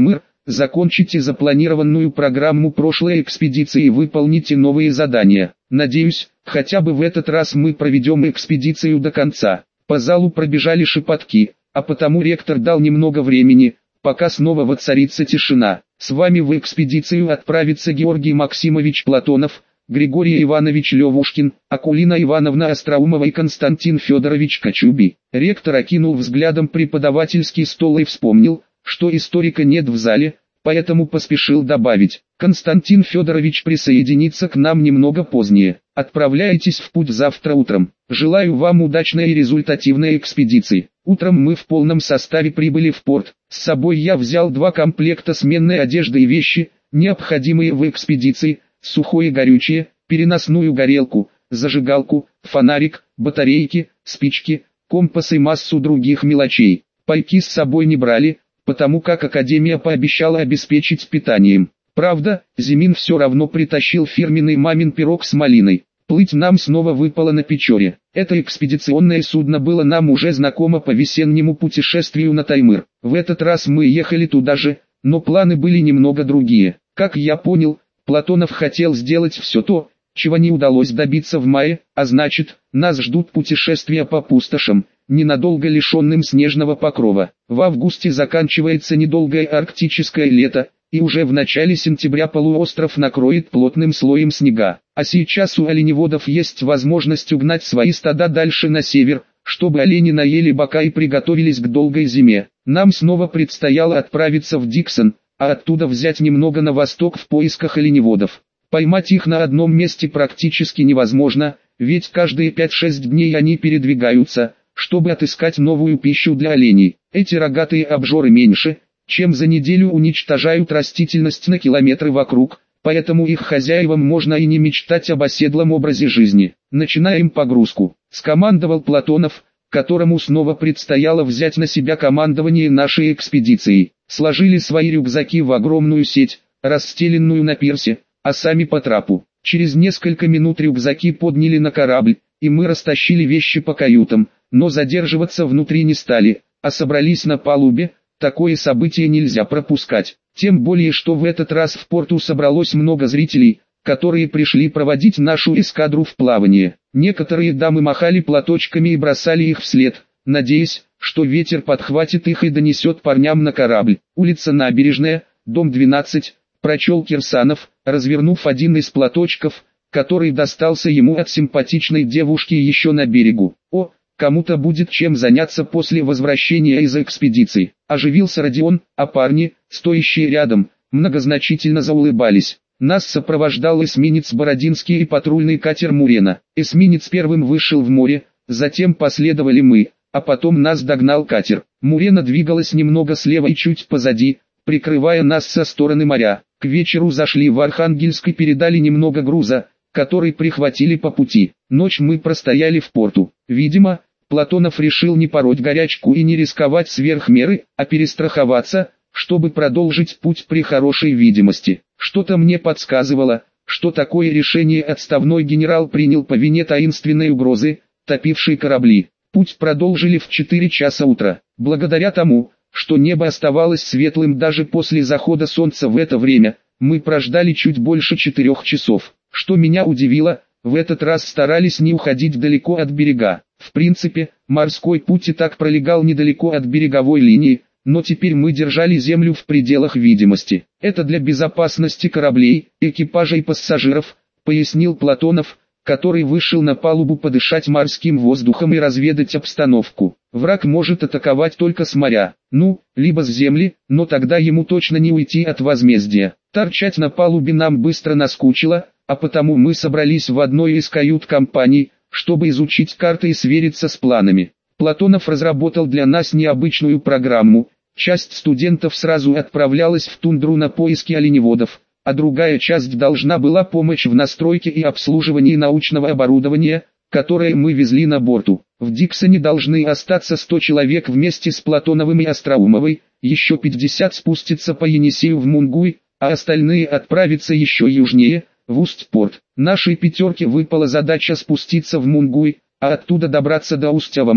закончите запланированную программу прошлой экспедиции и выполните новые задания. Надеюсь, хотя бы в этот раз мы проведем экспедицию до конца. По залу пробежали шепотки, а потому ректор дал немного времени, пока снова воцарится тишина. С вами в экспедицию отправится Георгий Максимович Платонов, Григорий Иванович Левушкин, Акулина Ивановна Остроумова и Константин Федорович Кочуби. Ректор окинул взглядом преподавательский стол и вспомнил, что историка нет в зале, поэтому поспешил добавить: Константин Федорович присоединится к нам немного позднее. Отправляйтесь в путь завтра утром. Желаю вам удачной и результативной экспедиции. Утром мы в полном составе прибыли в порт. С собой я взял 2 комплекта сменной одежды и вещи, необходимые в экспедиции: сухое и горючее, переносную горелку, зажигалку, фонарик, батарейки, спички, компас и массу других мелочей. Пайки с собой не брали, потому как Академия пообещала обеспечить питанием. Правда, Зимин все равно притащил фирменный мамин пирог с малиной. Плыть нам снова выпало на Печоре. Это экспедиционное судно было нам уже знакомо по весеннему путешествию на Таймыр. В этот раз мы ехали туда же, но планы были немного другие. Как я понял, Платонов хотел сделать все то, чего не удалось добиться в мае, а значит, нас ждут путешествия по пустошам, ненадолго лишенным снежного покрова. В августе заканчивается недолгое арктическое лето, и уже в начале сентября полуостров накроет плотным слоем снега. А сейчас у оленеводов есть возможность угнать свои стада дальше на север, чтобы олени наели бока и приготовились к долгой зиме. Нам снова предстояло отправиться в Диксон, а оттуда взять немного на восток в поисках оленеводов. Поймать их на одном месте практически невозможно, ведь каждые 5-6 дней они передвигаются, чтобы отыскать новую пищу для оленей. Эти рогатые обжоры меньше, чем за неделю уничтожают растительность на километры вокруг, поэтому их хозяевам можно и не мечтать об оседлом образе жизни. Начинаем погрузку, скомандовал Платонов, которому снова предстояло взять на себя командование нашей экспедицией. Сложили свои рюкзаки в огромную сеть, расстеленную на пирсе, а сами по трапу. Через несколько минут рюкзаки подняли на корабль, и мы растащили вещи по каютам, но задерживаться внутри не стали, а собрались на палубе. Такое событие нельзя пропускать, тем более что в этот раз в порту собралось много зрителей, которые пришли проводить нашу эскадру в плавание. Некоторые дамы махали платочками и бросали их вслед, надеясь, что ветер подхватит их и донесет парням на корабль. Улица Набережная, дом 12, прочел Кирсанов, развернув один из платочков, который достался ему от симпатичной девушки еще на берегу. О, кому-то будет чем заняться после возвращения из экспедиции. Оживился Родион, а парни, стоящие рядом, многозначительно заулыбались. Нас сопровождал эсминец Бородинский и патрульный катер Мурена. Эсминец первым вышел в море, затем последовали мы, а потом нас догнал катер. Мурена двигалась немного слева и чуть позади, прикрывая нас со стороны моря. К вечеру зашли в Архангельск и передали немного груза, который прихватили по пути. Ночь мы простояли в порту. Видимо, Платонов решил не пороть горячку и не рисковать сверх меры, а перестраховаться, чтобы продолжить путь при хорошей видимости. Что-то мне подсказывало, что такое решение отставной генерал принял по вине таинственной угрозы, топившей корабли. Путь продолжили в 4 часа утра. Благодаря тому, что небо оставалось светлым даже после захода солнца в это время, мы прождали чуть больше 4 часов. Что меня удивило, в этот раз старались не уходить далеко от берега. В принципе, морской путь и так пролегал недалеко от береговой линии, но теперь мы держали землю в пределах видимости. Это для безопасности кораблей, экипажа и пассажиров, пояснил Платонов, который вышел на палубу подышать морским воздухом и разведать обстановку. Враг может атаковать только с моря, либо с земли, но тогда ему точно не уйти от возмездия. Торчать на палубе нам быстро наскучило, а потому мы собрались в одной из кают-компаний, чтобы изучить карты и свериться с планами. Платонов разработал для нас необычную программу. Часть студентов сразу отправлялась в тундру на поиски оленеводов, а другая часть должна была помочь в настройке и обслуживании научного оборудования, которое мы везли на борту. В Диксоне должны остаться 100 человек вместе с Платоновым и Остроумовой, еще 50 спустятся по Енисею в Мунгуй, а остальные отправятся еще южнее, в Усть-Порт. Нашей пятерке выпала задача спуститься в Мунгуй, а оттуда добраться до Устьявама,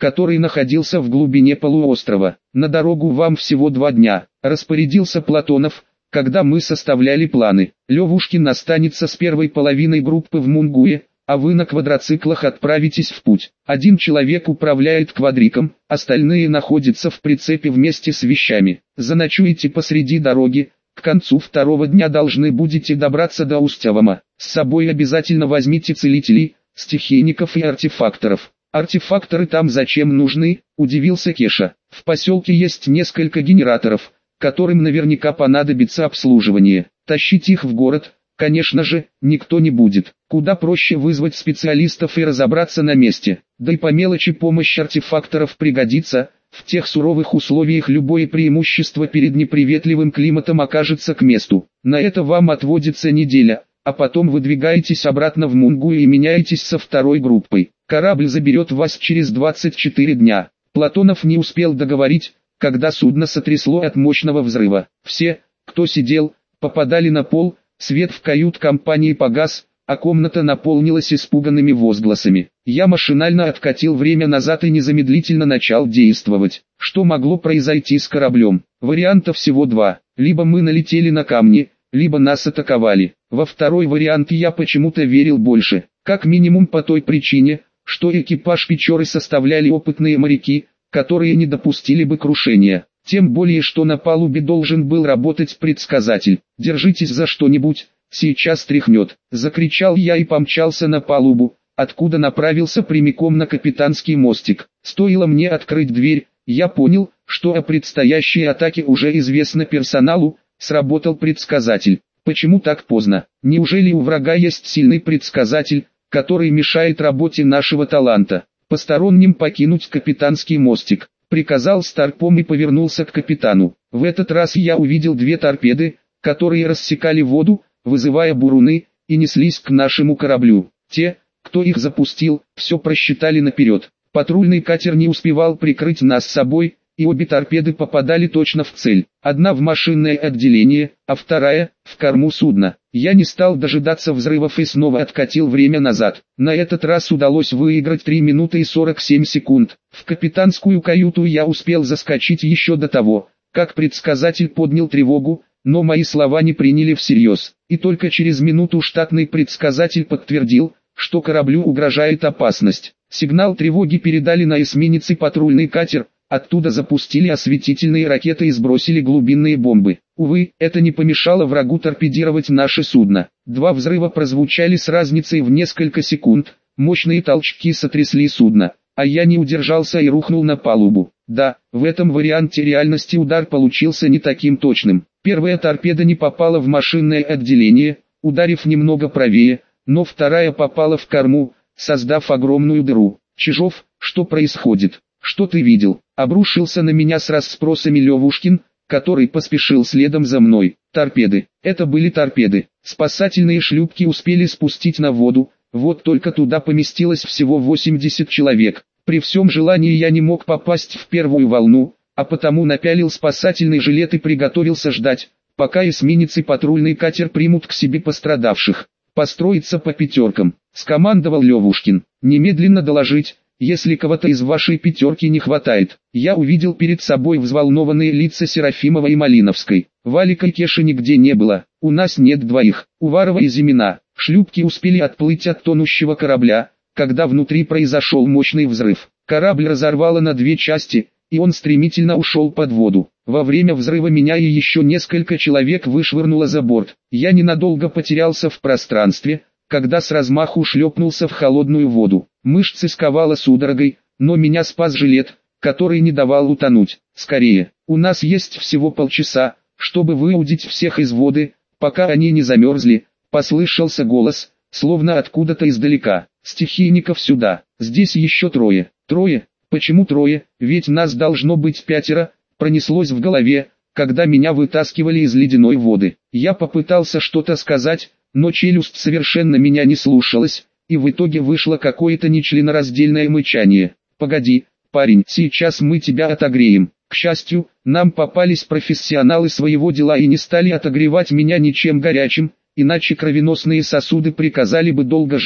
который находился в глубине полуострова. На дорогу вам всего 2 дня, распорядился Платонов, когда мы составляли планы. Левушкин останется с первой половиной группы в Мунгуе, а вы на квадроциклах отправитесь в путь. 1 человек управляет квадриком, остальные находятся в прицепе вместе с вещами. Заночуете посреди дороги, к концу 2-го дня должны будете добраться до Устьевома. С собой обязательно возьмите целителей, стихийников и артефакторов. Артефакторы там зачем нужны? Удивился Кеша. В поселке есть несколько генераторов, которым наверняка понадобится обслуживание. Тащить их в город, конечно же, никто не будет. Куда проще вызвать специалистов и разобраться на месте. Да и по мелочи помощь артефакторов пригодится. В тех суровых условиях любое преимущество перед неприветливым климатом окажется к месту. На это вам отводится неделя, а потом выдвигаетесь обратно в Мунгу и меняетесь со 2-й группой. Корабль заберет вас через 24 дня. Платонов не успел договорить, когда судно сотрясло от мощного взрыва. Все, кто сидел, попадали на пол, свет в кают-компании погас, а комната наполнилась испуганными возгласами. Я машинально откатил время назад и незамедлительно начал действовать. Что могло произойти с кораблем? Вариантов всего 2. Либо мы налетели на камни, либо нас атаковали. Во второй вариант я почему-то верил больше. Как минимум по той причине, что экипаж Печоры составляли опытные моряки, которые не допустили бы крушения. Тем более, что на палубе должен был работать предсказатель. «Держитесь за что-нибудь, сейчас тряхнет», — закричал я и помчался на палубу, откуда направился прямиком на капитанский мостик. Стоило мне открыть дверь, я понял, что о предстоящей атаке уже известно персоналу. Сработал предсказатель. Почему так поздно? Неужели у врага есть сильный предсказатель, который мешает работе нашего таланта? Посторонним покинуть капитанский мостик, приказал Старпом и повернулся к капитану. В этот раз я увидел 2 торпеды, которые рассекали воду, вызывая буруны, и неслись к нашему кораблю. Те, кто их запустил, все просчитали наперед. Патрульный катер не успевал прикрыть нас собой, и обе торпеды попадали точно в цель. Одна в машинное отделение, а вторая — в корму судна. Я не стал дожидаться взрывов и снова откатил время назад. На этот раз удалось выиграть 3 минуты и 47 секунд. В капитанскую каюту я успел заскочить еще до того, как предсказатель поднял тревогу, но мои слова не приняли всерьез. И только через минуту штатный предсказатель подтвердил, что кораблю угрожает опасность. Сигнал тревоги передали на эсминец и патрульный катер. Оттуда запустили осветительные ракеты и сбросили глубинные бомбы. Увы, это не помешало врагу торпедировать наше судно. 2 взрыва прозвучали с разницей в несколько секунд, мощные толчки сотрясли судно, а я не удержался и рухнул на палубу. Да, в этом варианте реальности удар получился не таким точным. Первая торпеда не попала в машинное отделение, ударив немного правее, но вторая попала в корму, создав огромную дыру. «Чижов, что происходит? Что ты видел?» Обрушился на меня с расспросами Левушкин, который поспешил следом за мной. Торпеды. Это были торпеды. Спасательные шлюпки успели спустить на воду, вот только туда поместилось всего 80 человек. При всем желании я не мог попасть в первую волну, а потому напялил спасательный жилет и приготовился ждать, пока эсминец и патрульный катер примут к себе пострадавших. «Построиться по пятеркам», — скомандовал Левушкин. «Немедленно доложить, если кого-то из вашей пятерки не хватает». Я увидел перед собой взволнованные лица Серафимова и Малиновской. Валика и Кеши нигде не было. «У нас нет двоих, Уварова и Зимина». Шлюпки успели отплыть от тонущего корабля, когда внутри произошел мощный взрыв. Корабль разорвало на 2 части, и он стремительно ушел под воду. Во время взрыва меня и еще несколько человек вышвырнуло за борт. Я ненадолго потерялся в пространстве, когда с размаху шлепнулся в холодную воду. Мышцы сковало судорогой, но меня спас жилет, который не давал утонуть. «Скорее, у нас есть всего полчаса, чтобы выудить всех из воды, пока они не замерзли», — послышался голос, словно откуда-то издалека. «Стихийников сюда, здесь еще 3. 3? Почему 3? Ведь нас должно быть 5, пронеслось в голове, когда меня вытаскивали из ледяной воды. Я попытался что-то сказать, но челюсть совершенно меня не слушалась, и в итоге вышло какое-то нечленораздельное мычание. «Погоди, парень, сейчас мы тебя отогреем». К счастью, нам попались профессионалы своего дела и не стали отогревать меня ничем горячим, иначе кровеносные сосуды приказали бы долго жить,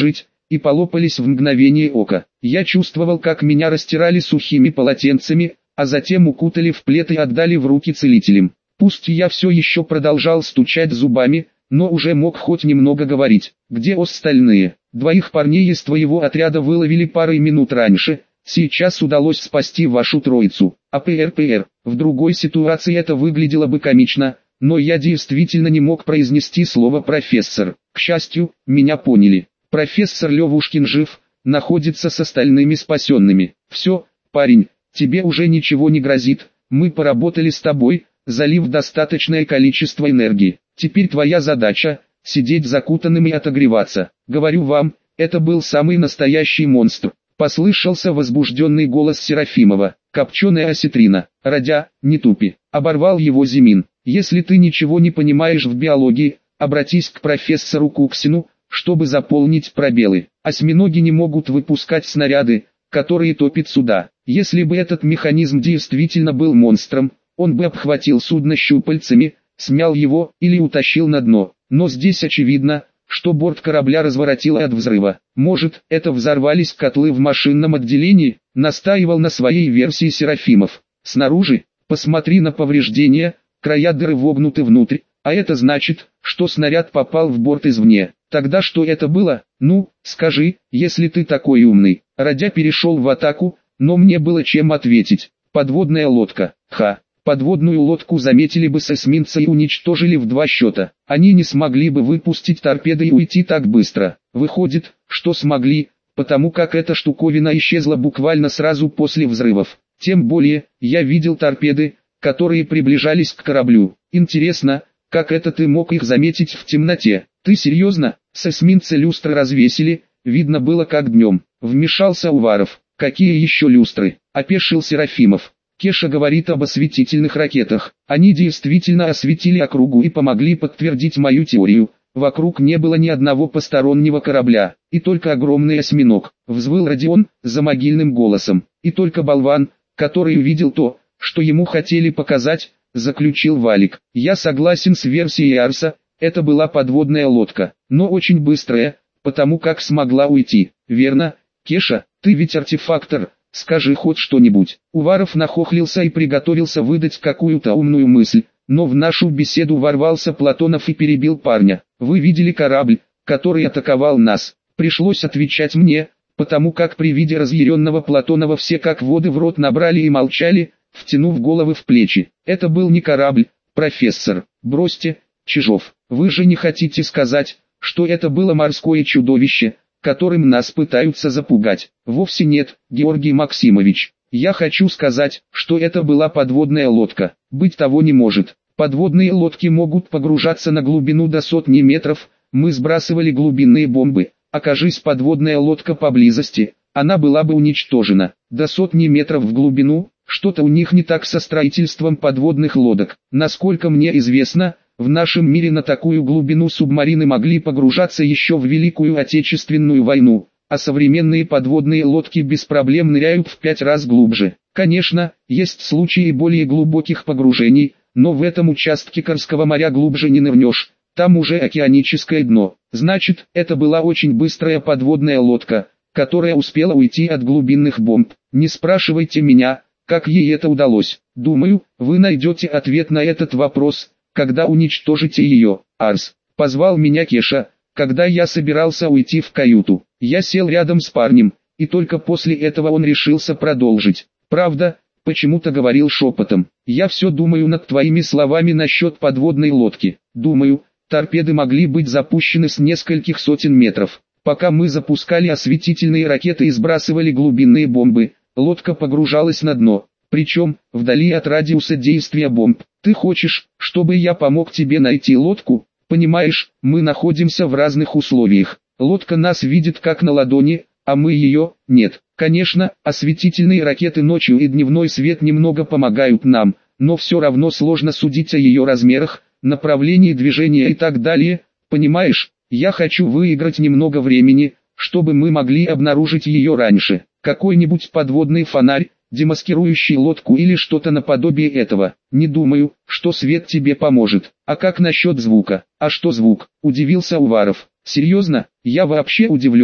и полопались в мгновение ока. Я чувствовал, как меня растирали сухими полотенцами, а затем укутали в плед и отдали в руки целителям. Пусть я все еще продолжал стучать зубами, но уже мог хоть немного говорить. «Где остальные? Двоих парней из твоего отряда выловили парой минут раньше, сейчас удалось спасти вашу троицу. АПР. В другой ситуации это выглядело бы комично, но я действительно не мог произнести слово «профессор». К счастью, меня поняли. Профессор Левушкин жив, находится с остальными спасенными. Все, парень, тебе уже ничего не грозит, мы поработали с тобой, залив достаточное количество энергии. Теперь твоя задача – сидеть закутанным и отогреваться. Говорю вам, это был самый настоящий монстр. Послышался возбужденный голос Серафимова. Копченая осетрина. Радя, не тупи. Оборвал его Зимин. Если ты ничего не понимаешь в биологии, обратись к профессору Куксину, чтобы заполнить пробелы. Осьминоги не могут выпускать снаряды, которые топят суда. Если бы этот механизм действительно был монстром, он бы обхватил судно щупальцами, смял его или утащил на дно. Но здесь очевидно, что борт корабля разворотило от взрыва. Может, это взорвались котлы в машинном отделении, настаивал на своей версии Серафимов. Снаружи, посмотри на повреждения, края дыры вогнуты внутрь, а это значит, что снаряд попал в борт извне. Тогда что это было? Ну, скажи, если ты такой умный. Радя перешел в атаку, но мне было чем ответить. Подводная лодка. Подводную лодку заметили бы с эсминца и уничтожили в 2 счета. Они не смогли бы выпустить торпеды и уйти так быстро. Выходит, что смогли, потому как эта штуковина исчезла буквально сразу после взрывов. Тем более, я видел торпеды, которые приближались к кораблю. Интересно, как это ты мог их заметить в темноте? Ты серьезно? С эсминца люстры развесили, видно было как днем. Вмешался Уваров. Какие еще люстры? Опешил Серафимов. Кеша говорит об осветительных ракетах. Они действительно осветили округу и помогли подтвердить мою теорию. Вокруг не было ни одного постороннего корабля, и только огромный осьминог. Взвыл Родион за могильным голосом. И только болван, который увидел то, что ему хотели показать, заключил Валик. Я согласен с версией Арса, это была подводная лодка, но очень быстрая, потому как смогла уйти. Верно, Кеша, ты ведь артефактор. Скажи хоть что-нибудь. Уваров нахохлился и приготовился выдать какую-то умную мысль, но в нашу беседу ворвался Платонов и перебил парня. Вы видели корабль, который атаковал нас? Пришлось отвечать мне, потому как при виде разъяренного Платонова все как воды в рот набрали и молчали, втянув головы в плечи. Это был не корабль, профессор. Бросьте, Чижов, вы же не хотите сказать, что это было морское чудовище, которым нас пытаются запугать? Вовсе нет, Георгий Максимович. Я хочу сказать, что это была подводная лодка. Быть того не может. Подводные лодки могут погружаться на глубину до сотни метров. Мы сбрасывали глубинные бомбы. Окажись подводная лодка поблизости, она была бы уничтожена. До сотни метров в глубину, что-то у них не так со строительством подводных лодок. Насколько мне известно, в нашем мире на такую глубину субмарины могли погружаться еще в Великую Отечественную войну, а современные подводные лодки без проблем ныряют в 5 раз глубже. Конечно, есть случаи более глубоких погружений, но в этом участке Карского моря глубже не нырнешь, там уже океаническое дно. Значит, это была очень быстрая подводная лодка, которая успела уйти от глубинных бомб. Не спрашивайте меня, как ей это удалось. Думаю, вы найдете ответ на этот вопрос, когда уничтожите ее. Арс, позвал меня Кеша, когда я собирался уйти в каюту. Я сел рядом с парнем, и только после этого он решился продолжить. Правда, почему-то говорил шепотом. Я все думаю над твоими словами насчет подводной лодки. Думаю, торпеды могли быть запущены с нескольких сотен метров. Пока мы запускали осветительные ракеты и сбрасывали глубинные бомбы, лодка погружалась на дно. Причем, вдали от радиуса действия бомб. Ты хочешь, чтобы я помог тебе найти лодку? Понимаешь, мы находимся в разных условиях. Лодка нас видит как на ладони, а мы ее – нет. Конечно, осветительные ракеты ночью и дневной свет немного помогают нам, но все равно сложно судить о ее размерах, направлении движения и так далее. Понимаешь, я хочу выиграть немного времени, чтобы мы могли обнаружить ее раньше. Какой-нибудь подводный фонарь, демаскирующий лодку или что-то наподобие этого. Не думаю, что свет тебе поможет. А как насчет звука? А что звук? Удивился Уваров. Серьезно, я вообще удивлен,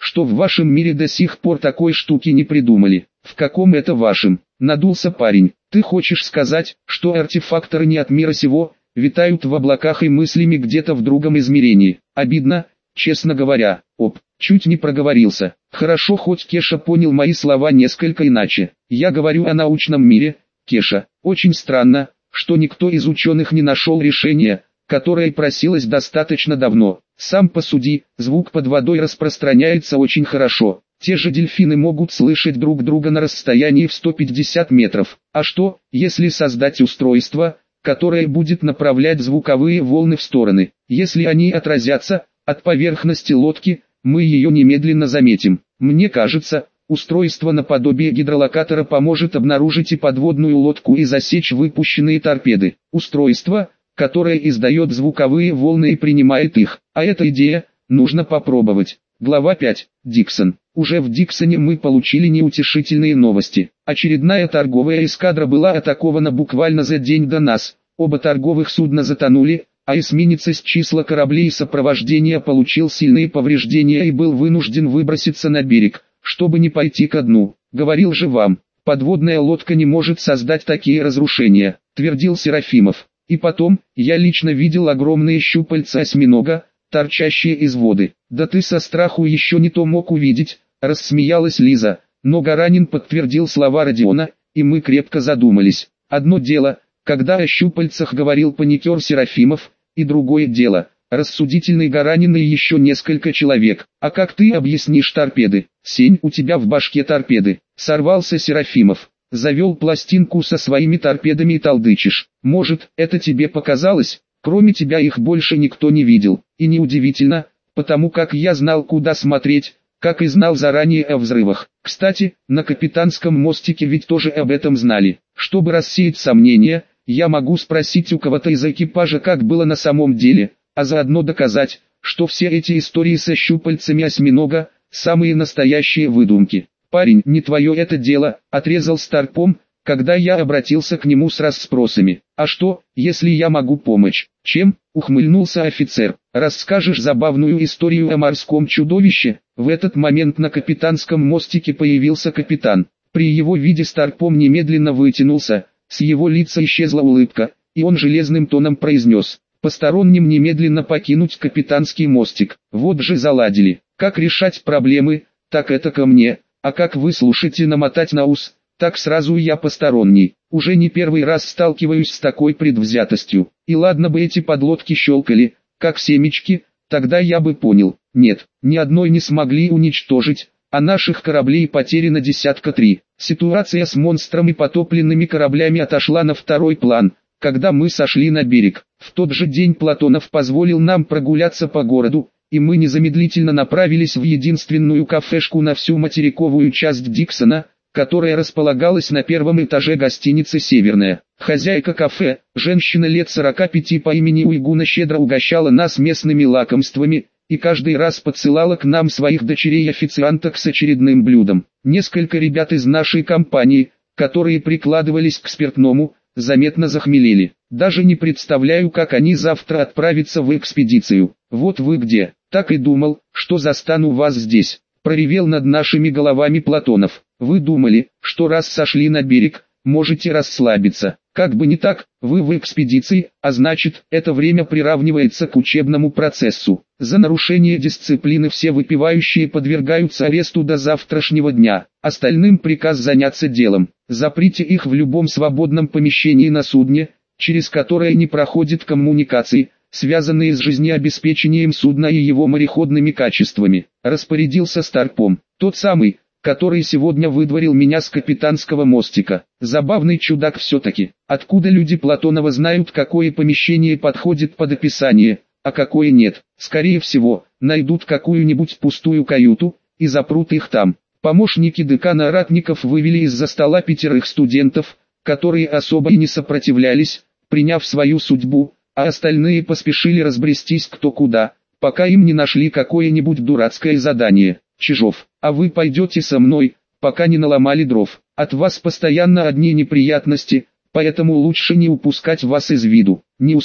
что в вашем мире до сих пор такой штуки не придумали. В каком это вашем? Надулся парень. Ты хочешь сказать, что артефакторы не от мира сего, витают в облаках и мыслями где-то в другом измерении? Обидно, честно говоря. Чуть не проговорился. Хорошо, хоть Кеша понял мои слова несколько иначе. Я говорю о научном мире, Кеша. Очень странно, что никто из ученых не нашел решения, которое просилось достаточно давно. Сам посуди, звук под водой распространяется очень хорошо. Те же дельфины могут слышать друг друга на расстоянии в 150 метров. А что, если создать устройство, которое будет направлять звуковые волны в стороны? Если они отразятся от поверхности лодки, мы ее немедленно заметим. Мне кажется, устройство наподобие гидролокатора поможет обнаружить и подводную лодку и засечь выпущенные торпеды. Устройство, которое издает звуковые волны и принимает их. А эта идея, нужно попробовать. Глава 5. Диксон. Уже в Диксоне мы получили неутешительные новости. Очередная торговая эскадра была атакована буквально за день до нас. Оба торговых судна затонули, а эсминец из числа кораблей сопровождения получил сильные повреждения и был вынужден выброситься на берег, чтобы не пойти ко дну. Говорил же вам, подводная лодка не может создать такие разрушения, твердил Серафимов. И потом, я лично видел огромные щупальца осьминога, торчащие из воды. Да ты со страху еще не то мог увидеть, рассмеялась Лиза, но Гаранин подтвердил слова Родиона, и мы крепко задумались. Одно дело, когда о щупальцах говорил паникер Серафимов, и другое дело, рассудительный Гаранин и еще несколько человек. А как ты объяснишь торпеды? Сень, у тебя в башке торпеды. Сорвался Серафимов. Завел пластинку со своими торпедами и толдычишь. Может, это тебе показалось? Кроме тебя их больше никто не видел. И неудивительно, потому как я знал, куда смотреть, как и знал заранее о взрывах. Кстати, на капитанском мостике ведь тоже об этом знали. Чтобы рассеять сомнения, я могу спросить у кого-то из экипажа, как было на самом деле, а заодно доказать, что все эти истории со щупальцами осьминога – самые настоящие выдумки. «Парень, не твое это дело», – отрезал Старпом, когда я обратился к нему с расспросами. «А что, если я могу помочь?» «Чем?» – ухмыльнулся офицер. «Расскажешь забавную историю о морском чудовище?» В этот момент на капитанском мостике появился капитан. При его виде Старпом немедленно вытянулся, с его лица исчезла улыбка, и он железным тоном произнес: «Посторонним немедленно покинуть капитанский мостик». Вот же заладили. Как решать проблемы, так это ко мне, а как вы слушаете намотать на ус, так сразу я посторонний. Уже не первый раз сталкиваюсь с такой предвзятостью. И ладно бы эти подлодки щелкали, как семечки, тогда я бы понял. Нет, ни одной не смогли уничтожить, а наших кораблей потеряно 3. Ситуация с монстром и потопленными кораблями отошла на второй план, когда мы сошли на берег. В тот же день Платонов позволил нам прогуляться по городу, и мы незамедлительно направились в единственную кафешку на всю материковую часть Диксона, которая располагалась на первом этаже гостиницы «Северная». Хозяйка кафе, женщина лет 45 по имени Уйгуна, щедро угощала нас местными лакомствами, и каждый раз подсылала к нам своих дочерей-официанток с очередным блюдом. Несколько ребят из нашей компании, которые прикладывались к спиртному, заметно захмелели. Даже не представляю, как они завтра отправятся в экспедицию. Вот вы где. Так и думал, что застану вас здесь. Проревел над нашими головами Платонов. Вы думали, что раз сошли на берег, можете расслабиться. Как бы не так, вы в экспедиции, а значит, это время приравнивается к учебному процессу. За нарушение дисциплины все выпивающие подвергаются аресту до завтрашнего дня. Остальным приказ заняться делом. Заприте их в любом свободном помещении на судне, через которое не проходит коммуникации, связанные с жизнеобеспечением судна и его мореходными качествами. Распорядился Старпом, тот самый, который сегодня выдворил меня с капитанского мостика. Забавный чудак все-таки. Откуда люди Платонова знают, какое помещение подходит под описание, а какое нет? Скорее всего, найдут какую-нибудь пустую каюту и запрут их там. Помощники декана Ратников вывели из-за стола 5 студентов, которые особо и не сопротивлялись, приняв свою судьбу, а остальные поспешили разбрестись кто куда, пока им не нашли какое-нибудь дурацкое задание. Чижов, а вы пойдете со мной, пока не наломали дров. От вас постоянно одни неприятности, поэтому лучше не упускать вас из виду. Не успел.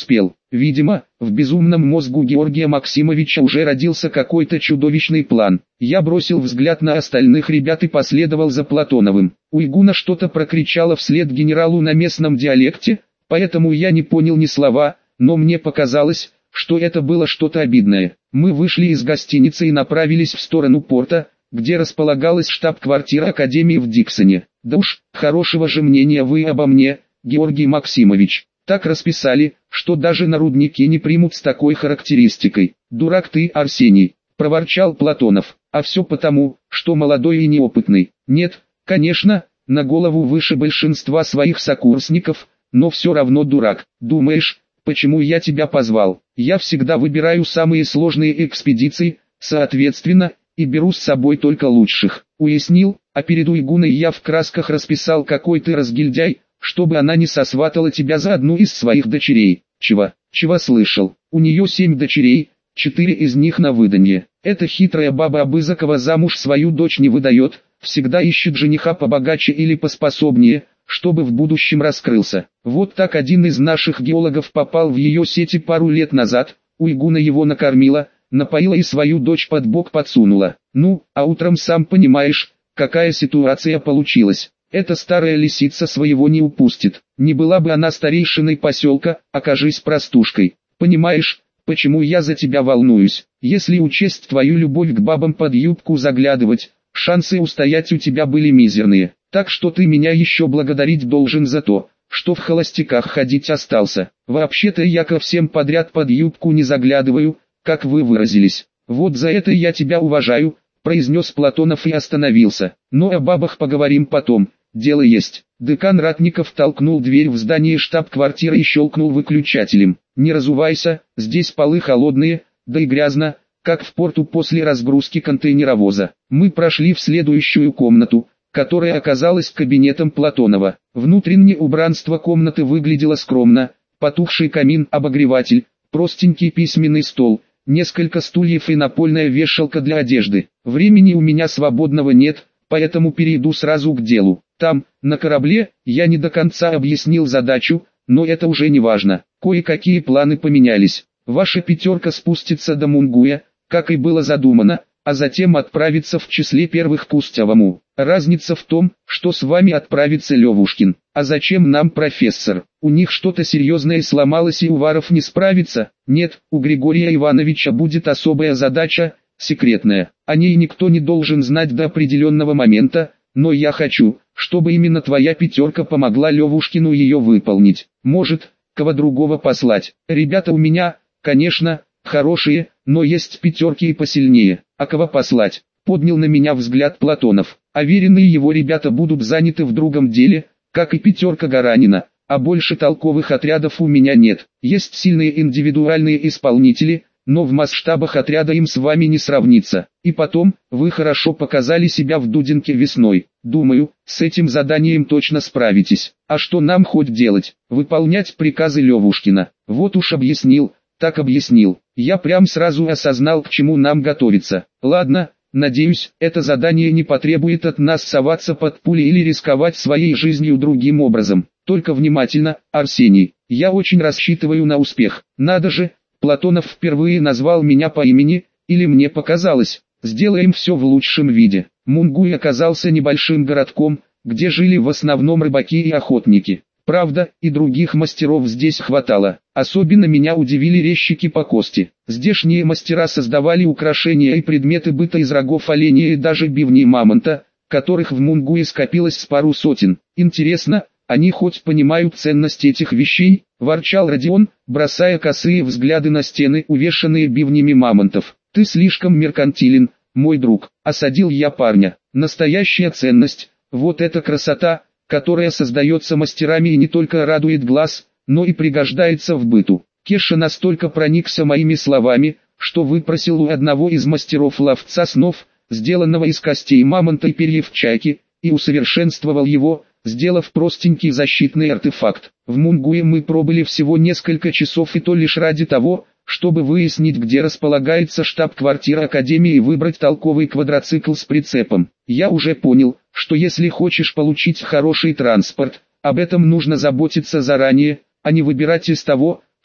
Видимо, в безумном мозгу Георгия Максимовича уже родился какой-то чудовищный план. Я бросил взгляд на остальных ребят и последовал за Платоновым. Уйгуна что-то прокричала вслед генералу на местном диалекте, поэтому я не понял ни слова, но мне показалось, что это было что-то обидное. Мы вышли из гостиницы и направились в сторону порта, где располагалась штаб-квартира Академии в Диксоне. Да уж, хорошего же мнения вы обо мне, Георгий Максимович. Так расписали, что даже на руднике не примут с такой характеристикой. «Дурак ты, Арсений», – проворчал Платонов. «А все потому, что молодой и неопытный». «Нет, конечно, на голову выше большинства своих сокурсников, но все равно дурак. Думаешь, почему я тебя позвал? Я всегда выбираю самые сложные экспедиции, соответственно, и беру с собой только лучших». Уяснил, а перед Уйгуной я в красках расписал, какой ты разгильдяй, чтобы она не сосватала тебя за одну из своих дочерей. Чего слышал? У нее 7 дочерей, 4 из них на выданье. Эта хитрая баба Абызакова замуж свою дочь не выдает, всегда ищет жениха побогаче или поспособнее, чтобы в будущем раскрылся. Вот так один из наших геологов попал в ее сети пару лет назад, Уйгуна его накормила, напоила и свою дочь под бок подсунула. Ну, а утром сам понимаешь, какая ситуация получилась. Эта старая лисица своего не упустит. Не была бы она старейшиной поселка, окажись простушкой. Понимаешь, почему я за тебя волнуюсь? Если учесть твою любовь к бабам под юбку заглядывать, шансы устоять у тебя были мизерные. Так что ты меня еще благодарить должен за то, что в холостяках ходить остался. Вообще-то я ко всем подряд под юбку не заглядываю, как вы выразились. Вот за это я тебя уважаю, произнес Платонов и остановился. Но о бабах поговорим потом. Дело есть. Декан Ратников толкнул дверь в здание штаб-квартиры и щелкнул выключателем. Не разувайся, здесь полы холодные, да и грязно, как в порту после разгрузки контейнеровоза. Мы прошли в следующую комнату, которая оказалась кабинетом Платонова. Внутреннее убранство комнаты выглядело скромно: потухший камин, обогреватель, простенький письменный стол, несколько стульев и напольная вешалка для одежды. Времени у меня свободного нет, поэтому перейду сразу к делу. Там, на корабле, я не до конца объяснил задачу, но это уже не важно. Кое-какие планы поменялись. Ваша пятерка спустится до Мунгуя, как и было задумано, а затем отправится в числе первых к Устьевому. Разница в том, что с вами отправится Левушкин. А зачем нам профессор? У них что-то серьезное сломалось и Уваров не справится? Нет, у Григория Ивановича будет особая задача, секретная. О ней никто не должен знать до определенного момента, но я хочу, чтобы именно твоя пятерка помогла Левушкину ее выполнить. Может, кого другого послать. Ребята у меня, конечно, хорошие, но есть пятерки и посильнее. А кого послать? Поднял на меня взгляд Платонов. А веренные его ребята будут заняты в другом деле, как и пятерка Гаранина. А больше толковых отрядов у меня нет. Есть сильные индивидуальные исполнители, но в масштабах отряда им с вами не сравнится. И потом, вы хорошо показали себя в Дудинке весной. Думаю, с этим заданием точно справитесь. А что нам хоть делать? Выполнять приказы Левушкина. Вот уж объяснил, так объяснил. Я прям сразу осознал, к чему нам готовиться. Ладно, надеюсь, это задание не потребует от нас соваться под пули или рисковать своей жизнью другим образом. Только внимательно, Арсений. Я очень рассчитываю на успех. Надо же, Платонов впервые назвал меня по имени, или мне показалось. Сделаем все в лучшем виде. Мунгуй оказался небольшим городком, где жили в основном рыбаки и охотники. Правда, и других мастеров здесь хватало. Особенно меня удивили резчики по кости. Здешние мастера создавали украшения и предметы быта из рогов оленя и даже бивней мамонта, которых в Мунгуе скопилось с пару сотен. Интересно, они хоть понимают ценность этих вещей? Ворчал Родион, бросая косые взгляды на стены, увешанные бивнями мамонтов. Ты слишком меркантилен, мой друг. Осадил я парня. Настоящая ценность, вот эта красота, которая создается мастерами и не только радует глаз, но и пригождается в быту. Кеша настолько проникся моими словами, что выпросил у одного из мастеров ловца снов, сделанного из костей мамонта и перьев чайки, и усовершенствовал его, сделав простенький защитный артефакт. В Мунгуе мы пробыли всего несколько часов, и то лишь ради того, чтобы выяснить, где располагается штаб-квартира Академии и выбрать толковый квадроцикл с прицепом. Я уже понял, что если хочешь получить хороший транспорт, об этом нужно заботиться заранее, а не выбирать из того,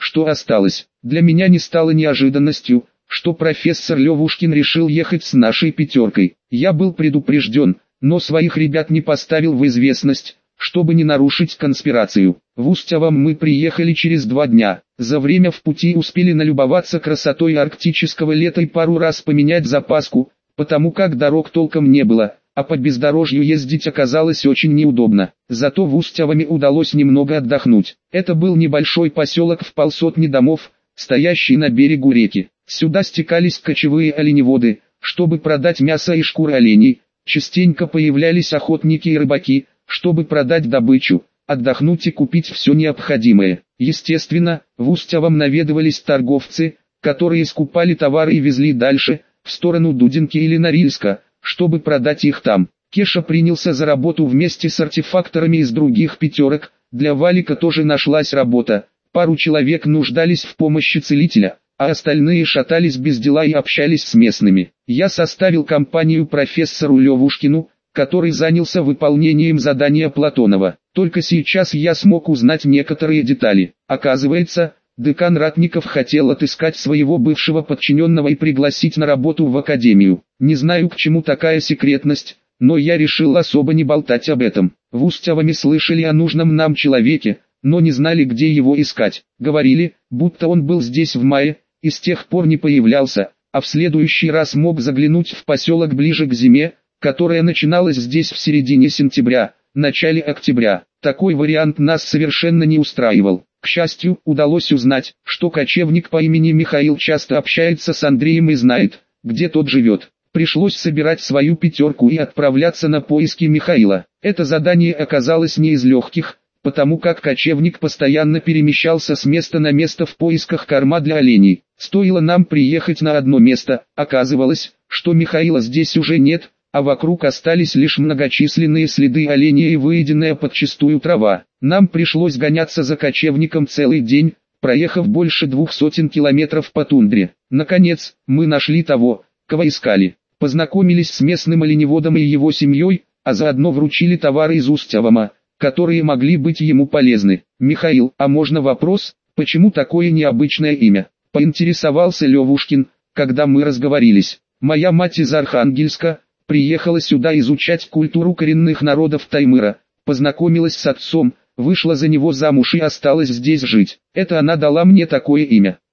что осталось. Для меня не стало неожиданностью, что профессор Левушкин решил ехать с нашей пятеркой. Я был предупрежден, но своих ребят не поставил в известность, чтобы не нарушить конспирацию. В Устьевом мы приехали через 2 дня. За время в пути успели налюбоваться красотой арктического лета и пару раз поменять запаску, потому как дорог толком не было, а по бездорожью ездить оказалось очень неудобно. Зато в Устьевоме удалось немного отдохнуть. Это был небольшой поселок в 500 домов, стоящий на берегу реки. Сюда стекались кочевые оленеводы, чтобы продать мясо и шкуры оленей. Частенько появлялись охотники и рыбаки, чтобы продать добычу, отдохнуть и купить все необходимое. Естественно, в Устьевом наведывались торговцы, которые скупали товары и везли дальше, в сторону Дудинки или Норильска, чтобы продать их там. Кеша принялся за работу вместе с артефакторами из других пятерок. Для Валика тоже нашлась работа. Пару человек нуждались в помощи целителя, а остальные шатались без дела и общались с местными. Я составил компанию профессору Левушкину, который занялся выполнением задания Платонова. Только сейчас я смог узнать некоторые детали. Оказывается, декан Ратников хотел отыскать своего бывшего подчиненного и пригласить на работу в академию. Не знаю, к чему такая секретность, но я решил особо не болтать об этом. В Устьевоме слышали о нужном нам человеке, но не знали, где его искать. Говорили, будто он был здесь в мае, и с тех пор не появлялся, а в следующий раз мог заглянуть в поселок ближе к зиме, которая начиналась здесь в середине сентября, начале октября. Такой вариант нас совершенно не устраивал. К счастью, удалось узнать, что кочевник по имени Михаил часто общается с Андреем и знает, где тот живет. Пришлось собирать свою пятерку и отправляться на поиски Михаила. Это задание оказалось не из легких, потому как кочевник постоянно перемещался с места на место в поисках корма для оленей. Стоило нам приехать на одно место, оказывалось, что Михаила здесь уже нет, а вокруг остались лишь многочисленные следы оленей и выеденная подчистую трава. Нам пришлось гоняться за кочевником целый день, проехав больше 200 километров по тундре. Наконец, мы нашли того, кого искали. Познакомились с местным оленеводом и его семьей, а заодно вручили товары из Устьевома, которые могли быть ему полезны. «Михаил, а можно вопрос, почему такое необычное имя?» — поинтересовался Левушкин, когда мы разговорились. «Моя мать из Архангельска, приехала сюда изучать культуру коренных народов Таймыра, познакомилась с отцом, вышла за него замуж и осталась здесь жить. Это она дала мне такое имя».